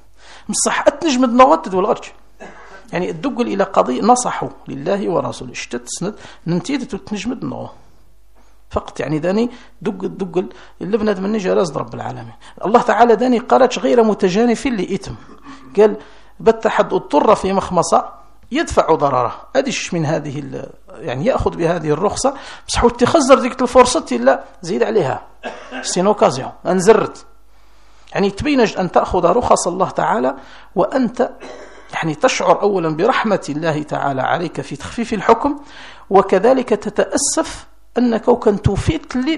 مصح التنجمد نغوه تدو الغرش. يعني الدقل إلى قضية نصحوا لله ورسوله اشتت سند ننتيد تنجمد نغوه فقط. يعني داني دقل اللي بنادم مني جلاز رب العالمين. الله تعالى داني قالت غير متجانف لإثم، قال بتحد اضطر في مخمصة يدفع ضرره أدش من هذه يعني يأخذ بهذه الرخصة بس حاول تخزر ذيك الفرصة إلا زيد عليها سينوكازيون أنزرت. يعني تبينج أن تأخذ رخص الله تعالى وأنت يعني تشعر أولا برحمة الله تعالى عليك في تخفيف الحكم، وكذلك تتأسف أنك كنت توفيت لي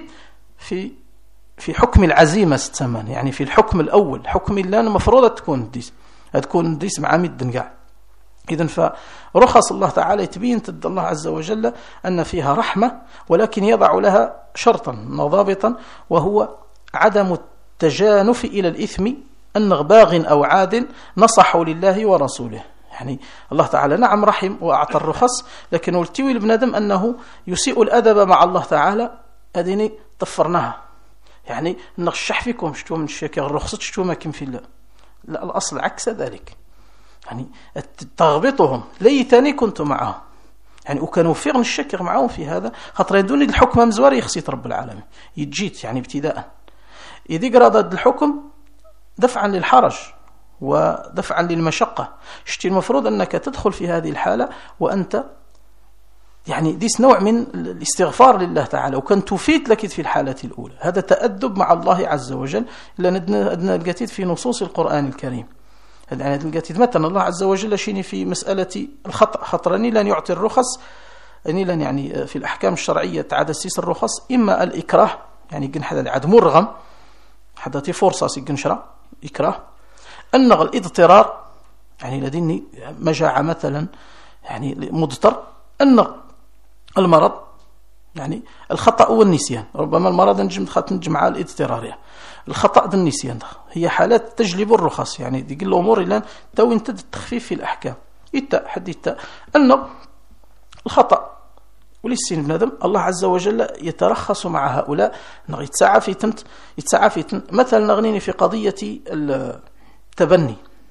في حكم العزيمة ستمان. يعني في الحكم الأول حكم الله المفروض تكون ديس مع مد قاع إذن فرخص الله تعالى تبين تد الله عز وجل أن فيها رحمة، ولكن يضع لها شرطا وضابطا، وهو عدم التجانف إلى الإثم، أن باغ أو عاد نصحوا لله ورسوله. يعني الله تعالى نعم رحم وأعطى الرخص، لكن ولتوي لبنادم أنه يسيء الأدب مع الله تعالى، أديني طفرناها. يعني نغشح فيكم شتو من الشيكة الرخصة شتو ما كم في الله. لا، الأصل عكس ذلك، يعني تغبطهم ليتني كنت معهم، يعني وكانوا فيغن الشكر معهم في هذا، خاطر يدوني الحكم مزوار يخسيت رب العالمين يجيت يعني ابتداء يدي قراد الحكم دفعا للحرج ودفعا للمشقة. شتي المفروض أنك تدخل في هذه الحالة وأنت يعني ديس نوع من الاستغفار لله تعالى، وكان تفيد لك في الحالة الأولى. هذا تأدب مع الله عز وجل، لأن أدنى القتيد في نصوص القرآن الكريم. يعني القتيد مثلا الله عز وجل شيني في مسألة الخطأ، خطرني لن يعطي الرخص، يعني في الأحكام الشرعية تعاد السيس الرخص، إما الإكراه، يعني قن حدا لعد مرغم حداتي فرصة سيقنشرة إكراه، النغ الاضطرار، يعني لديني مجاعة مثلا يعني مضطر، النغ المرض، يعني الخطأ والنسيان. ربما المرض نجم على الاضطرار، الخطأ والنسيان هي حالات تجلب الرخص، يعني دي قل الأمور إلا تو انتد التخفيف في الأحكام. حد النغ الخطأ ولسين بنادم الله عز وجل يترخص مع هؤلاء، يتسعى في تنت مثلا نغنيني في قضية التبني.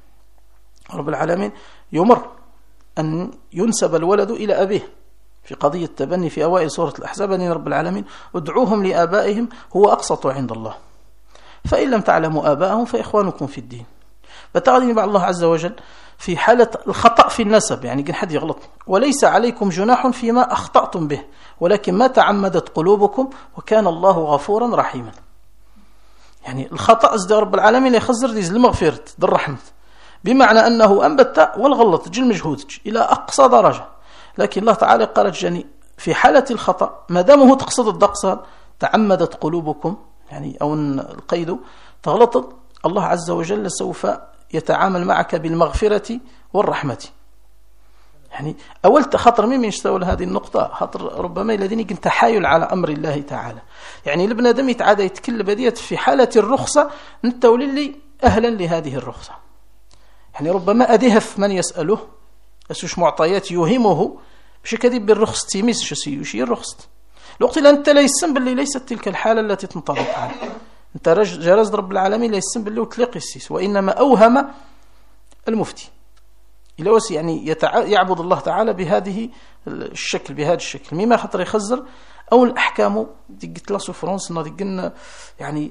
رب العالمين يمر أن ينسب الولد إلى أبيه في قضية التبني في أوائل سورة الأحزاب، أن رب العالمين ادعوهم لآبائهم هو أقسط عند الله، فإن لم تعلموا آباءهم فإخوانكم في الدين. فتغني مع الله عز وجل في حالة الخطأ في النسب، يعني قد حد يغلط، وليس عليكم جناح فيما أخطأتم به ولكن ما تعمدت قلوبكم وكان الله غفورا رحيما. يعني الخطأ أزد رب العالمين يخزر ديز المغفرة در رحمة، بمعنى أنه أنبت والغلط جل مجهود إلى أقصى درجة، لكن الله تعالى قالت جاني في حالة الخطأ ما دامه تقصد الدقصة تعمدت قلوبكم، يعني أو القيد تغلطت، الله عز وجل سوف يتعامل معك بالمغفرة والرحمة. يعني أول خطر مين يشتغل هذه النقطة، خطر ربما الذين يمكن تحايل على أمر الله تعالى. يعني الابن آدم يتعادى يتكلم بديت في حالة الرخصة نتولي اللي أهلا لهذه الرخصة، يعني ربما أدهف من يسأله أسوش معطيات يوهمه بش كذب بالرخص تيميس شي الرخص الوقت اللي أنت لا يسم باللي ليست تلك الحالة التي تنطبق عليه، أنت جرز رب العالمين لا يسم باللي وتلقي السيس، وإنما أوهم المفتي إلى يعني يعبد الله تعالى بهذه الشكل، بهذا الشكل مما خطر يخزر أو الأحكام ديك لا سوفرونس ديك يعني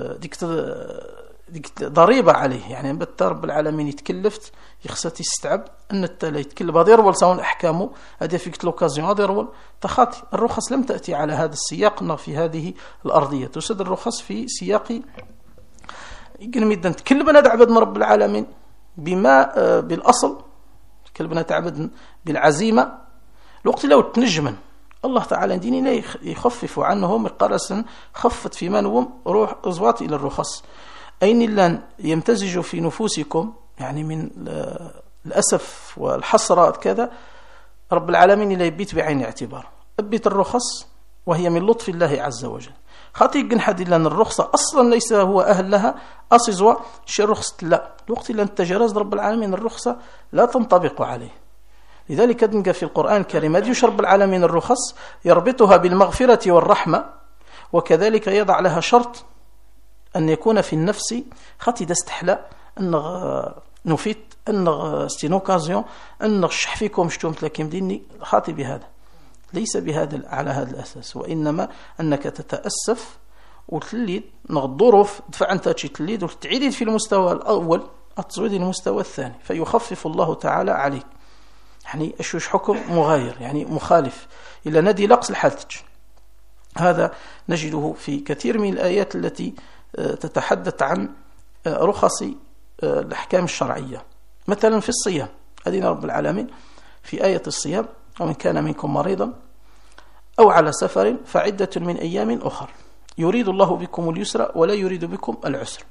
ديك ضريبة عليه، يعني بتا رب العالمين يتكلفت يخصتي يستعب أن التالي يتكلف هذا يرول سواء الأحكام هذا فيك لوكازيون هذا يرول تخاطي. الرخص لم تأتي على هذا السياق في هذه الأرضية، تسد الرخص في سياق يمكن تكلمنا تعبد رب العالمين بما بالأصل، كلبنا تعبد بالعزيمة. الوقت لو تنجمن الله تعالى ديننا يخفف عنهم قرسا خفت في منهم روح أزوات إلى الرخص، أين لن يمتزج في نفوسكم يعني من الأسف والحسرة كذا. رب العالمين لا يبيت بعين اعتبار أبيت الرخص وهي من لطف الله عز وجل. خاطي جنحد لأن الرخصة أصلا ليس هو أهل لها أصزوا شيء رخصة لا، الوقت لأن تجرز رب العالمين الرخصة لا تنطبق عليه. لذلك نلقى في القرآن الكريم يديش رب العالمين الرخص يربطها بالمغفرة والرحمة، وكذلك يضع لها شرط أن يكون في النفس خاطي دستحلا أن نفيت أن ستينوكازيون أن شح فيكم شتوم تلاكم ديني خاطي بهذا، ليس بهذا على هذا الأساس، وإنما أنك تتأسف وتليد الظروف دفع أنت تليد وتعيد في المستوى الأول أتصويد المستوى الثاني فيخفف الله تعالى عليك. يعني أشوش حكم مغاير يعني مخالف إلى ندي لقص الحالتج. هذا نجده في كثير من الآيات التي تتحدث عن رخص الأحكام الشرعية. مثلا في الصيام أذن رب العالمين في آية الصيام ومن كان منكم مريضا أو على سفر فعدة من أيام أخر يريد الله بكم اليسر ولا يريد بكم العسر.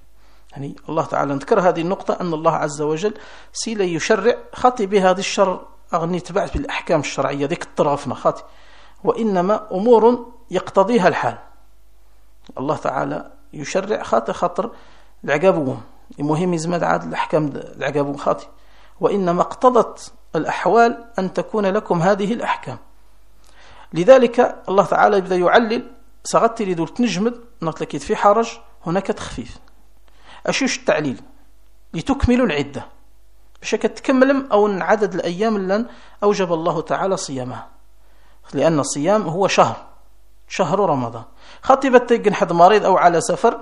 يعني الله تعالى نذكر هذه النقطة أن الله عز وجل سيلا يشرع خاطي بهذا الشر أغني تبعت بالأحكام الشرعية ذيك الطرافنا خاطي، وإنما أمور يقتضيها الحال. الله تعالى يشرع خاطر العقابهم مهم يزمد عاد الأحكام العقابهم خاطي، وإنما اقتضت الأحوال أن تكون لكم هذه الأحكام. لذلك الله تعالى يبدأ يعلل صغت لي دول تنجمد نطلقيت في حرج هناك تخفيف. أشوش التعليل لتكملوا العدة باش كتكملم أو عدد الأيام اللي أوجب الله تعالى صيامها، لأن الصيام هو شهر رمضان. خاطبت تيجن حد مريض أو على سفر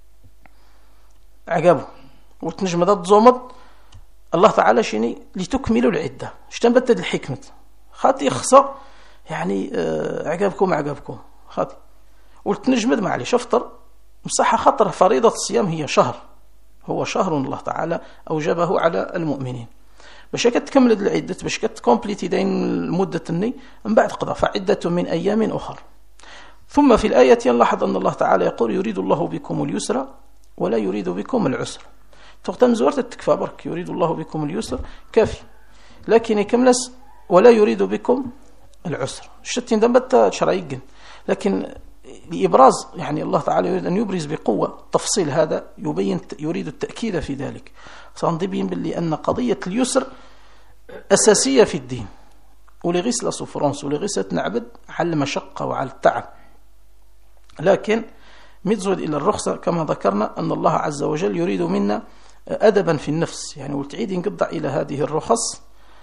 عقابه وتنجم ذات زومض الله تعالى شيني لتكملوا العدة. اشتنبت الحكمة خاطي يخسر يعني عقابكم خاطي وتنجمد معليش افطر مصحة خطر. فريضة الصيام هي هو شهر الله تعالى أوجبه على المؤمنين باش كتكمل العدة باش كتكمبليتي دين المدة الني من بعد قضاء فعدة من أيام أخر. ثم في الآية نلاحظ أن الله تعالى يقول يريد الله بكم اليسر ولا يريد بكم العسر. تختم زورة التكفى برك يريد الله بكم اليسر كافي، لكن يكملس ولا يريد بكم العسر شتين دمبت شرعيا، لكن لإبراز يعني الله تعالى يريد أن يبرز بقوة تفصيل هذا يريد التأكيد في ذلك. صندبين باللي أن قضية اليسر أساسية في الدين، ولغيس لا سوفرانس ولغيس نعبد على المشقة وعلى التعب، لكن متزود إلى الرخصة كما ذكرنا أن الله عز وجل يريد منا أدبا في النفس، يعني والتعيد ينقضع إلى هذه الرخص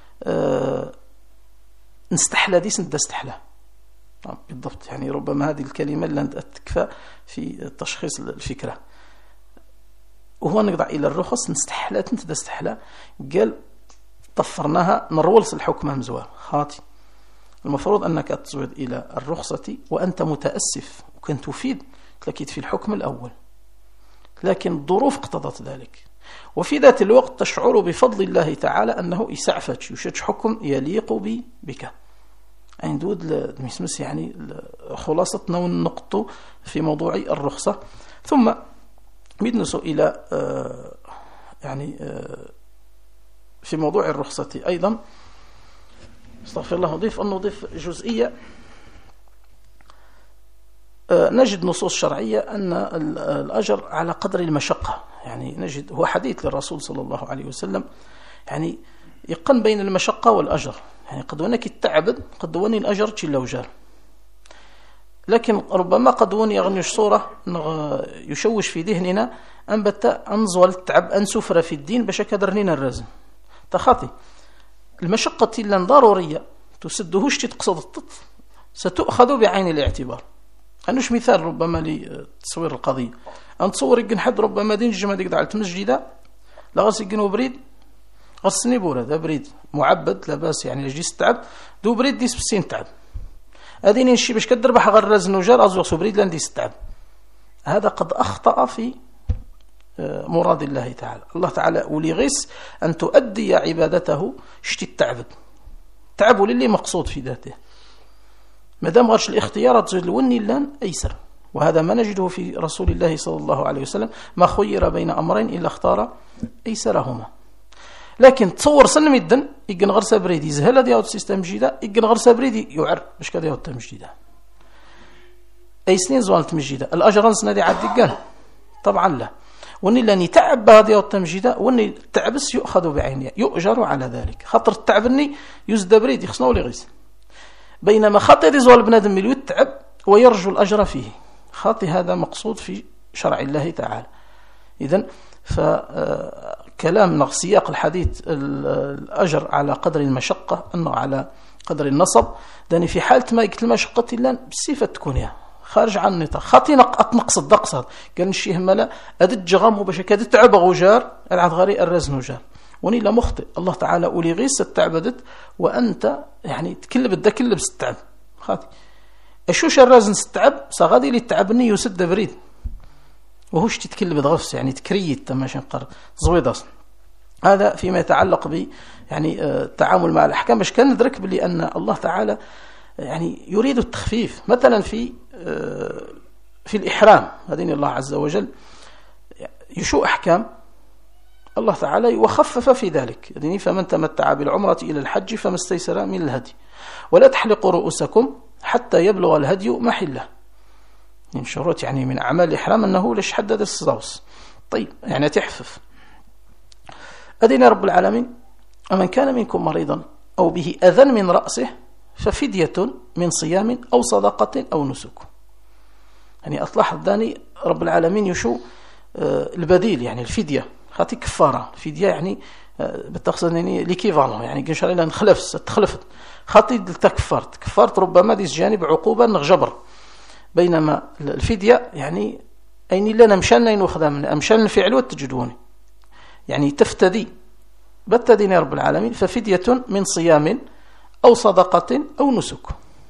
نستحلى ديس ندستحلى بالضبط. يعني ربما هذه الكلمة لن تكفى في تشخيص الفكرة. وهو نقضع إلى الرخص نستحلى تندستحلى قال طفرناها نرولس الحكم مزوار خاطي. المفروض أنك تزود إلى الرخصة وأنت متأسف وكنت تفيد تلكيت في الحكم الأول، لكن الظروف اقتضت ذلك. وفي ذات الوقت تشعر بفضل الله تعالى أنه يسعفك يشج حكم يليق بك. عين دود المسمس يعني خلاصتنا والنقطة في موضوع الرخصة. ثم بدنسو إلى يعني في موضوع الرخصة أيضا استغفر الله نضيف جزئية. نجد نصوص شرعية أن الأجر على قدر المشقة، يعني نجد هو حديث للرسول صلى الله عليه وسلم يعني يقن بين المشقة والأجر، يعني قد ونك التعبد قد وني الأجر تشيل وجار، لكن ربما قد وني يغنيش صورة يشوش في ذهننا أن بتا أنزول التعب أن سفر في الدين باش كدرنينا الرزم تخاطي. المشقة لن ضرورية تسدهوش تقصد الطط ستؤخذ بعين الاعتبار. أنوش مثال ربما لتصوير القضية أن تصور يقن حد ربما دين الجمعة ديك دعالة مسجدة لغاس يقنوا بريد غسني بورا ذا بريد معبد لاباس يعني لجيس التعب دو بريد ديس بسين تعب أدين نشي باش كدربح غير رزن وجار أزوغ بريد لان ديس التعب. هذا قد أخطأ في مراد الله تعالى. الله تعالى ولغيس أن تؤدي عبادته شتي التعبد تعبوا للي مقصود في ذاته، مادام غيرش الاختيارات تزيد الوني لان أيسر. وهذا ما نجده في رسول الله صلى الله عليه وسلم ما خير بين أمرين إلا اختار أيسرهما. لكن تصور سن مدن يقن غير سابريدي يزهل ديال السيستم جديده يقن غير سابريدي يعر باش كدا يوتم جديده اي سنين زوالت مجيده الاجر نسنا دي عاد قال طبعا لا وني لاني تعب هذه التمجيده وني تعبس يؤخذ بعينه يؤجر على ذلك خاطر التعبني يزد بريد يخصنا ولا يغيس، بينما خاطر يزول بنادم مليو يتعب ويرجو الاجر فيه خاطي هذا مقصود في شرع الله تعالى. اذن فكلام سياق الحديث الأجر على قدر المشقة أنه على قدر النصب داني في حالة ما يقتل المشقة إلا بصفة تكونها خارج عن النطاق خاطي نقصد دقصد قال نشيه ملا أدد جغمه باش كاد تعب غجار العاد غري الرزن وجار وني لا مخطئ. الله تعالى أولي غيس التعبدت وأنت يعني تكلب الدكلب ستعب خاطي أشوش الرزن ستعب سغادي للتعبني يسد بريد وهوش تتكلم بضغفس يعني تكريت ماشي نقر زويد أصلا. هذا فيما يتعلق ب يعني التعامل مع الأحكام باش كان ندرك بلي أن الله تعالى يعني يريد التخفيف. مثلا في الإحرام هذين الله عز وجل يشو أحكام الله تعالى وخفف في ذلك، يعني فمن تمتع بالعمرة إلى الحج فما استيسر من الهدي، ولا تحلقوا رؤوسكم حتى يبلغ الهدي محله. من شروط يعني من أعمال الإحرام أنه ليش حدد الصوص. طيب يعني تحفف. أدينا رب العالمين ومن كان منكم مريضا أو به أذى من رأسه ففدية من صيام أو صدقة أو نسك. يعني أطلح الداني رب العالمين يشو البديل، يعني الفدية خاطي كفارة. الفدية يعني بالتقصد يعني ليكيفالون، يعني إن شاء الله تخلفت خاطي كفارت ربما ديس جانب عقوبة نغجبر، بينما الفدية يعني أين لنا مشان نخدم مشان الفعل والتجدون، يعني تفتدي بتدين رب العالمين. ففدية من صيام أو صدقة أو نسك.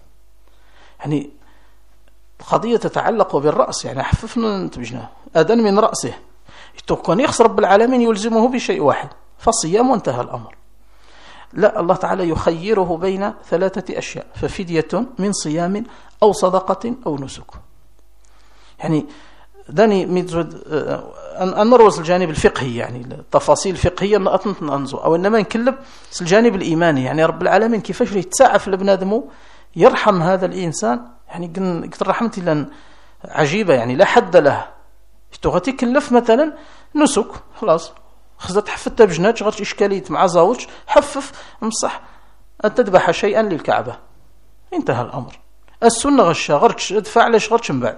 يعني قضية تتعلق بالرأس، يعني حففنا نتبجنا أذن من رأسه كان يخسر رب العالمين يلزمه بشيء واحد فصيام وانتهى الأمر. لا، الله تعالى يخيره بين ثلاثة أشياء، ففدية من صيام أو صدقة أو نسك. يعني داني ميزود أن نروز الجانب الفقهي، يعني التفاصيل الفقهية ننزو أو إنما نكلب الجانب الإيماني. يعني رب العالمين كيفاش يتسعف لبنادمه يرحم هذا الإنسان، يعني قلت رحمتي لن عجيبة يعني لا حد لها. تغطي كلف مثلا نسك خلاص خزت حفت بجنات غير إشكالية مع زوج حفف مصح أن تذبح شيئا للكعبة انتهى الأمر. السنة غشا غير ادفع ليش غير شنبع،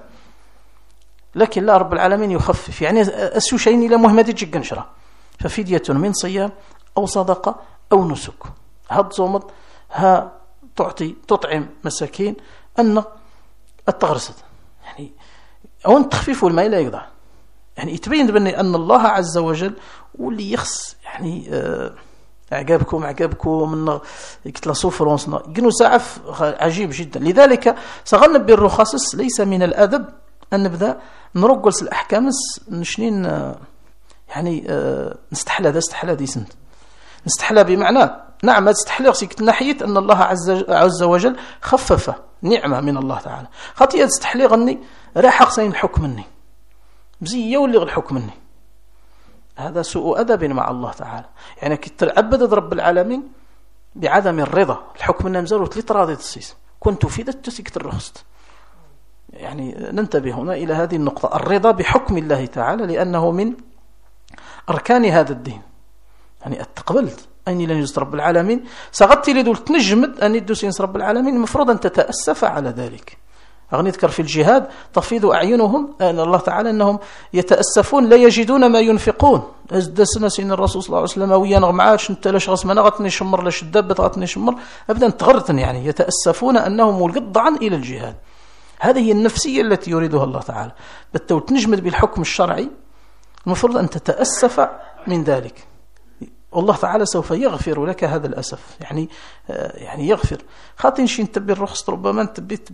لكن لا رب العالمين يخفف. يعني أسو شيء لا مهمة جدا شرا. ففدية من صيام أو صدقة أو نسك. هاد زومد ها تطعم مساكين أن التغرسد، يعني أو التخفيف والماء لا يقضع. يعني يتبين بني أن الله عز وجل واللي يخص يعني عقابكم من يكتلا صوفر ونصنا قنو سعف عجيب جدا. لذلك سغلنا بالرخصص ليس من الأدب أن نبدأ نرقلس الأحكام نشنين يعني نستحلى دي سنت نستحلى بمعنى نعم استحلى غسيك ناحية أن الله عز وجل خفف نعمة من الله تعالى. خاطئة استحلى غني راح أقصين الحكم مني بزي يولغ الحكم مني، هذا سوء أدب مع الله تعالى. يعني كتعبد رب العالمين بعدم الرضا الحكم من نمزر وتلت راضي السيس كنت في ذات تسيكت الرخصت. يعني ننتبه هنا إلى هذه النقطة، الرضا بحكم الله تعالى لأنه من أركان هذا الدين. يعني أتقبلت أني لن يجلس رب العالمين سغطت لدول تنجمد أن يدوس رب العالمين، المفروض أن تتأسف على ذلك. أغنيذكر في الجهاد تفيض أعينهم أن الله تعالى أنهم يتأسفون لا يجدون ما ينفقون. دسنا سين الرسول صلى الله عليه وسلم ويا معاش انت لاش غسمنا غتني شمر لاش الدبت غتني شمر أبدا تغرتن. يعني يتأسفون أنهم القطعا إلى الجهاد. هذه هي النفسية التي يريدها الله تعالى. بالتو تنجمد بالحكم الشرعي المفروض أن تتأسف من ذلك، والله تعالى سوف يغفر لك هذا الأسف. يعني يغفر. خاطئ شي نتبي الرخص ربما نتبيت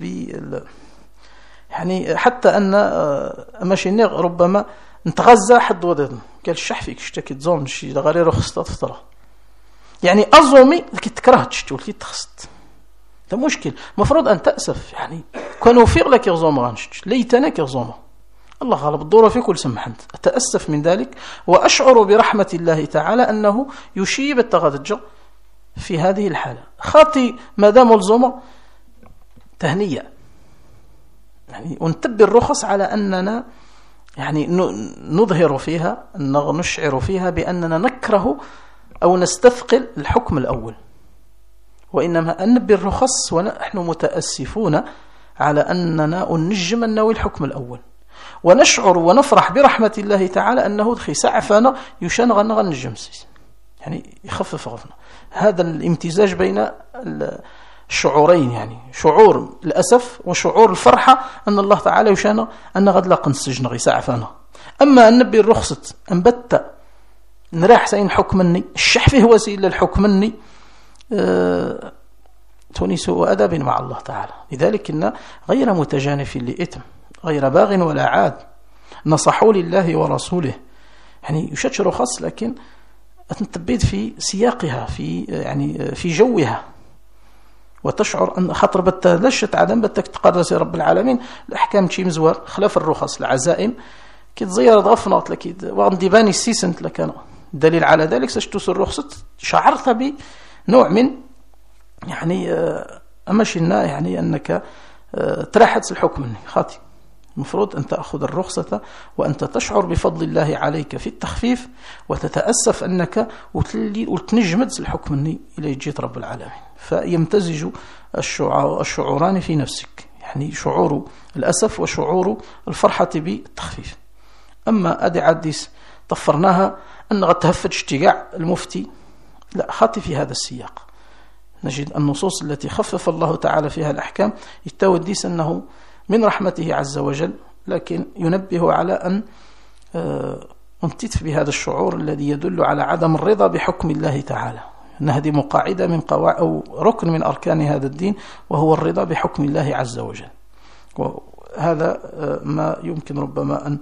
يعني حتى أن ماشي ربما نتغذى حد ودن قال الشحفيك اشتكي تزوم شي غير رخص تفترى. يعني أظومي لكي تكرهتش تقول لي تخصت ده مشكل. مفروض أن تأسف. يعني كانوا فيغ لك يغزوم غانشتش ليتنا كيغزوم الله غالب الدورة في كل سمحنت. أتأسف من ذلك وأشعر برحمة الله تعالى أنه يشيب التغذج في هذه الحالة. خاطي ما دام الزوم تهنية. يعني ونتبي الرخص على أننا يعني نظهر فيها نشعر فيها بأننا نكره أو نستثقل الحكم الأول، وإنما أنبي الرخص ونحن متأسفون على أننا ننجم النوي الحكم الأول، ونشعر ونفرح برحمة الله تعالى أنه دخي سعفنا يشان غنغ النجمسيس. يعني يخفف غفنا. هذا الامتزاج بين الشعورين، يعني شعور الأسف وشعور الفرحة أن الله تعالى يشان أن غد لاق السجن غي سعفنا. أما أن نبي الرخصة أنبت نراح سين حكمني الشحفه وسيلة الحكمني توني سوء أدب مع الله تعالى. لذلك إن غير متجانف لإثم غير باغ ولا عاد نصحوا لله ورسوله. يعني يشتش رخص لكن تنتبيد في سياقها في جوها، وتشعر أن خطر لشت عدم بتك تقرس رب العالمين الأحكام شي مزور خلاف الرخص العزائم كي تزير غفنات لك وغندي باني السيسنت لك أنا. الدليل على ذلك سشتوس الرخصة شعرت بنوع من يعني أمشينا يعني أنك تراحت الحكم مني خاطي. المفروض أن تأخذ الرخصة وأنت تشعر بفضل الله عليك في التخفيف وتتأسف أنك وتنجمد الحكم مني إلى جيت رب العالمين. فيمتزج الشعوران في نفسك، يعني شعور الأسف وشعور الفرحة بالتخفيف. أما أدي عديس طفرناها أن قد تهفت اشتقاع المفتي، لا خاطي في هذا السياق نجد النصوص التي خفف الله تعالى فيها الأحكام يتوديس أنه من رحمته عز وجل، لكن ينبه على أن انتت بهذا الشعور الذي يدل على عدم الرضا بحكم الله تعالى. أن هذه مقاعدة من قواعد أو ركن من أركان هذا الدين، وهو الرضا بحكم الله عز وجل. وهذا ما يمكن ربما أن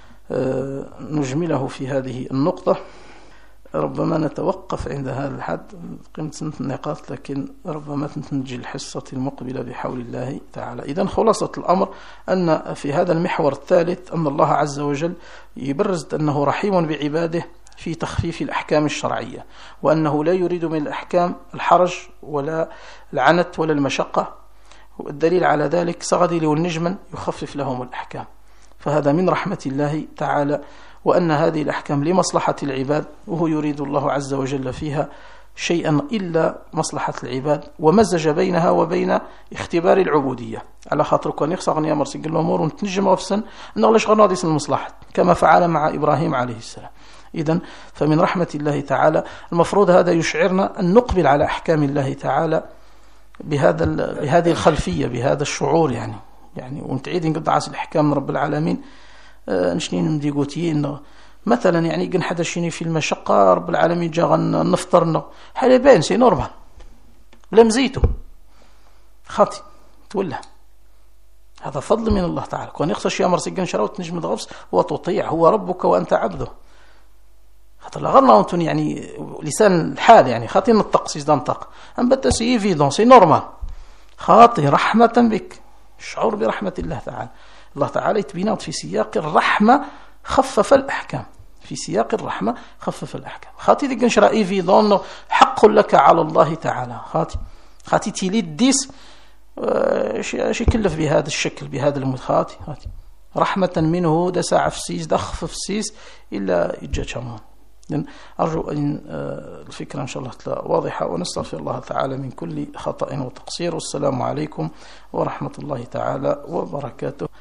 نجمله في هذه النقطة. ربما نتوقف عند هذا الحد قيمة سنة النقاط، لكن ربما تنتج الحصة المقبلة بحول الله تعالى. إذن خلاصة الأمر أن في هذا المحور الثالث أن الله عز وجل يبرز أنه رحيم بعباده في تخفيف الأحكام الشرعية، وأنه لا يريد من الأحكام الحرج ولا العنت ولا المشقة. والدليل على ذلك صغدي لو النجما يخفف لهم الأحكام، فهذا من رحمة الله تعالى، وأن هذه الأحكام لمصلحة العباد، وهو يريد الله عز وجل فيها شيئا إلا مصلحة العباد، ومزج بينها وبين اختبار العبودية. على خاطرك أن يخصى غني أمر سجل الأمور ونتنجم وفسن أنه ليش غنى ديس المصلحة كما فعل مع إبراهيم عليه السلام. إذن فمن رحمة الله تعالى المفروض هذا يشعرنا أن نقبل على أحكام الله تعالى بهذه الخلفية، بهذا الشعور يعني ونتعيد نقد عاس الأحكام من رب العالمين. نشنين مديقوتيين مثلا يعني قن حدا شيني في المشقة رب العالمين جا غنفطرنا حالي بين سي نورمال لمزيته خاطي تولى، هذا فضل من الله تعالى. كون يخصى شيء أمر سيقن شراوت نجم الغفص وتطيع، هو ربك وأنت عبده. خاطر لغرنا أنتم يعني لسان الحال يعني خاطي التقصيص ده نطق أم بتسي إيفيدون سي نورمال خاطي رحمة بك، الشعور برحمة الله تعالى. الله تعالى يتبينات في سياق الرحمة خفف الأحكام، في سياق الرحمة خفف الأحكام. خاطي دي قنشرا إيفيدون حق لك على الله تعالى، خاطي تيليد ديس شي كلف بهذا الشكل بهذا المتخاطي رحمة منه دسع في سيس دخفف سيس إلا يجا شمان. أرجو أن الفكرة إن شاء الله واضحة، ونستغفر الله تعالى من كل خطأ وتقصير. والسلام عليكم ورحمة الله تعالى وبركاته.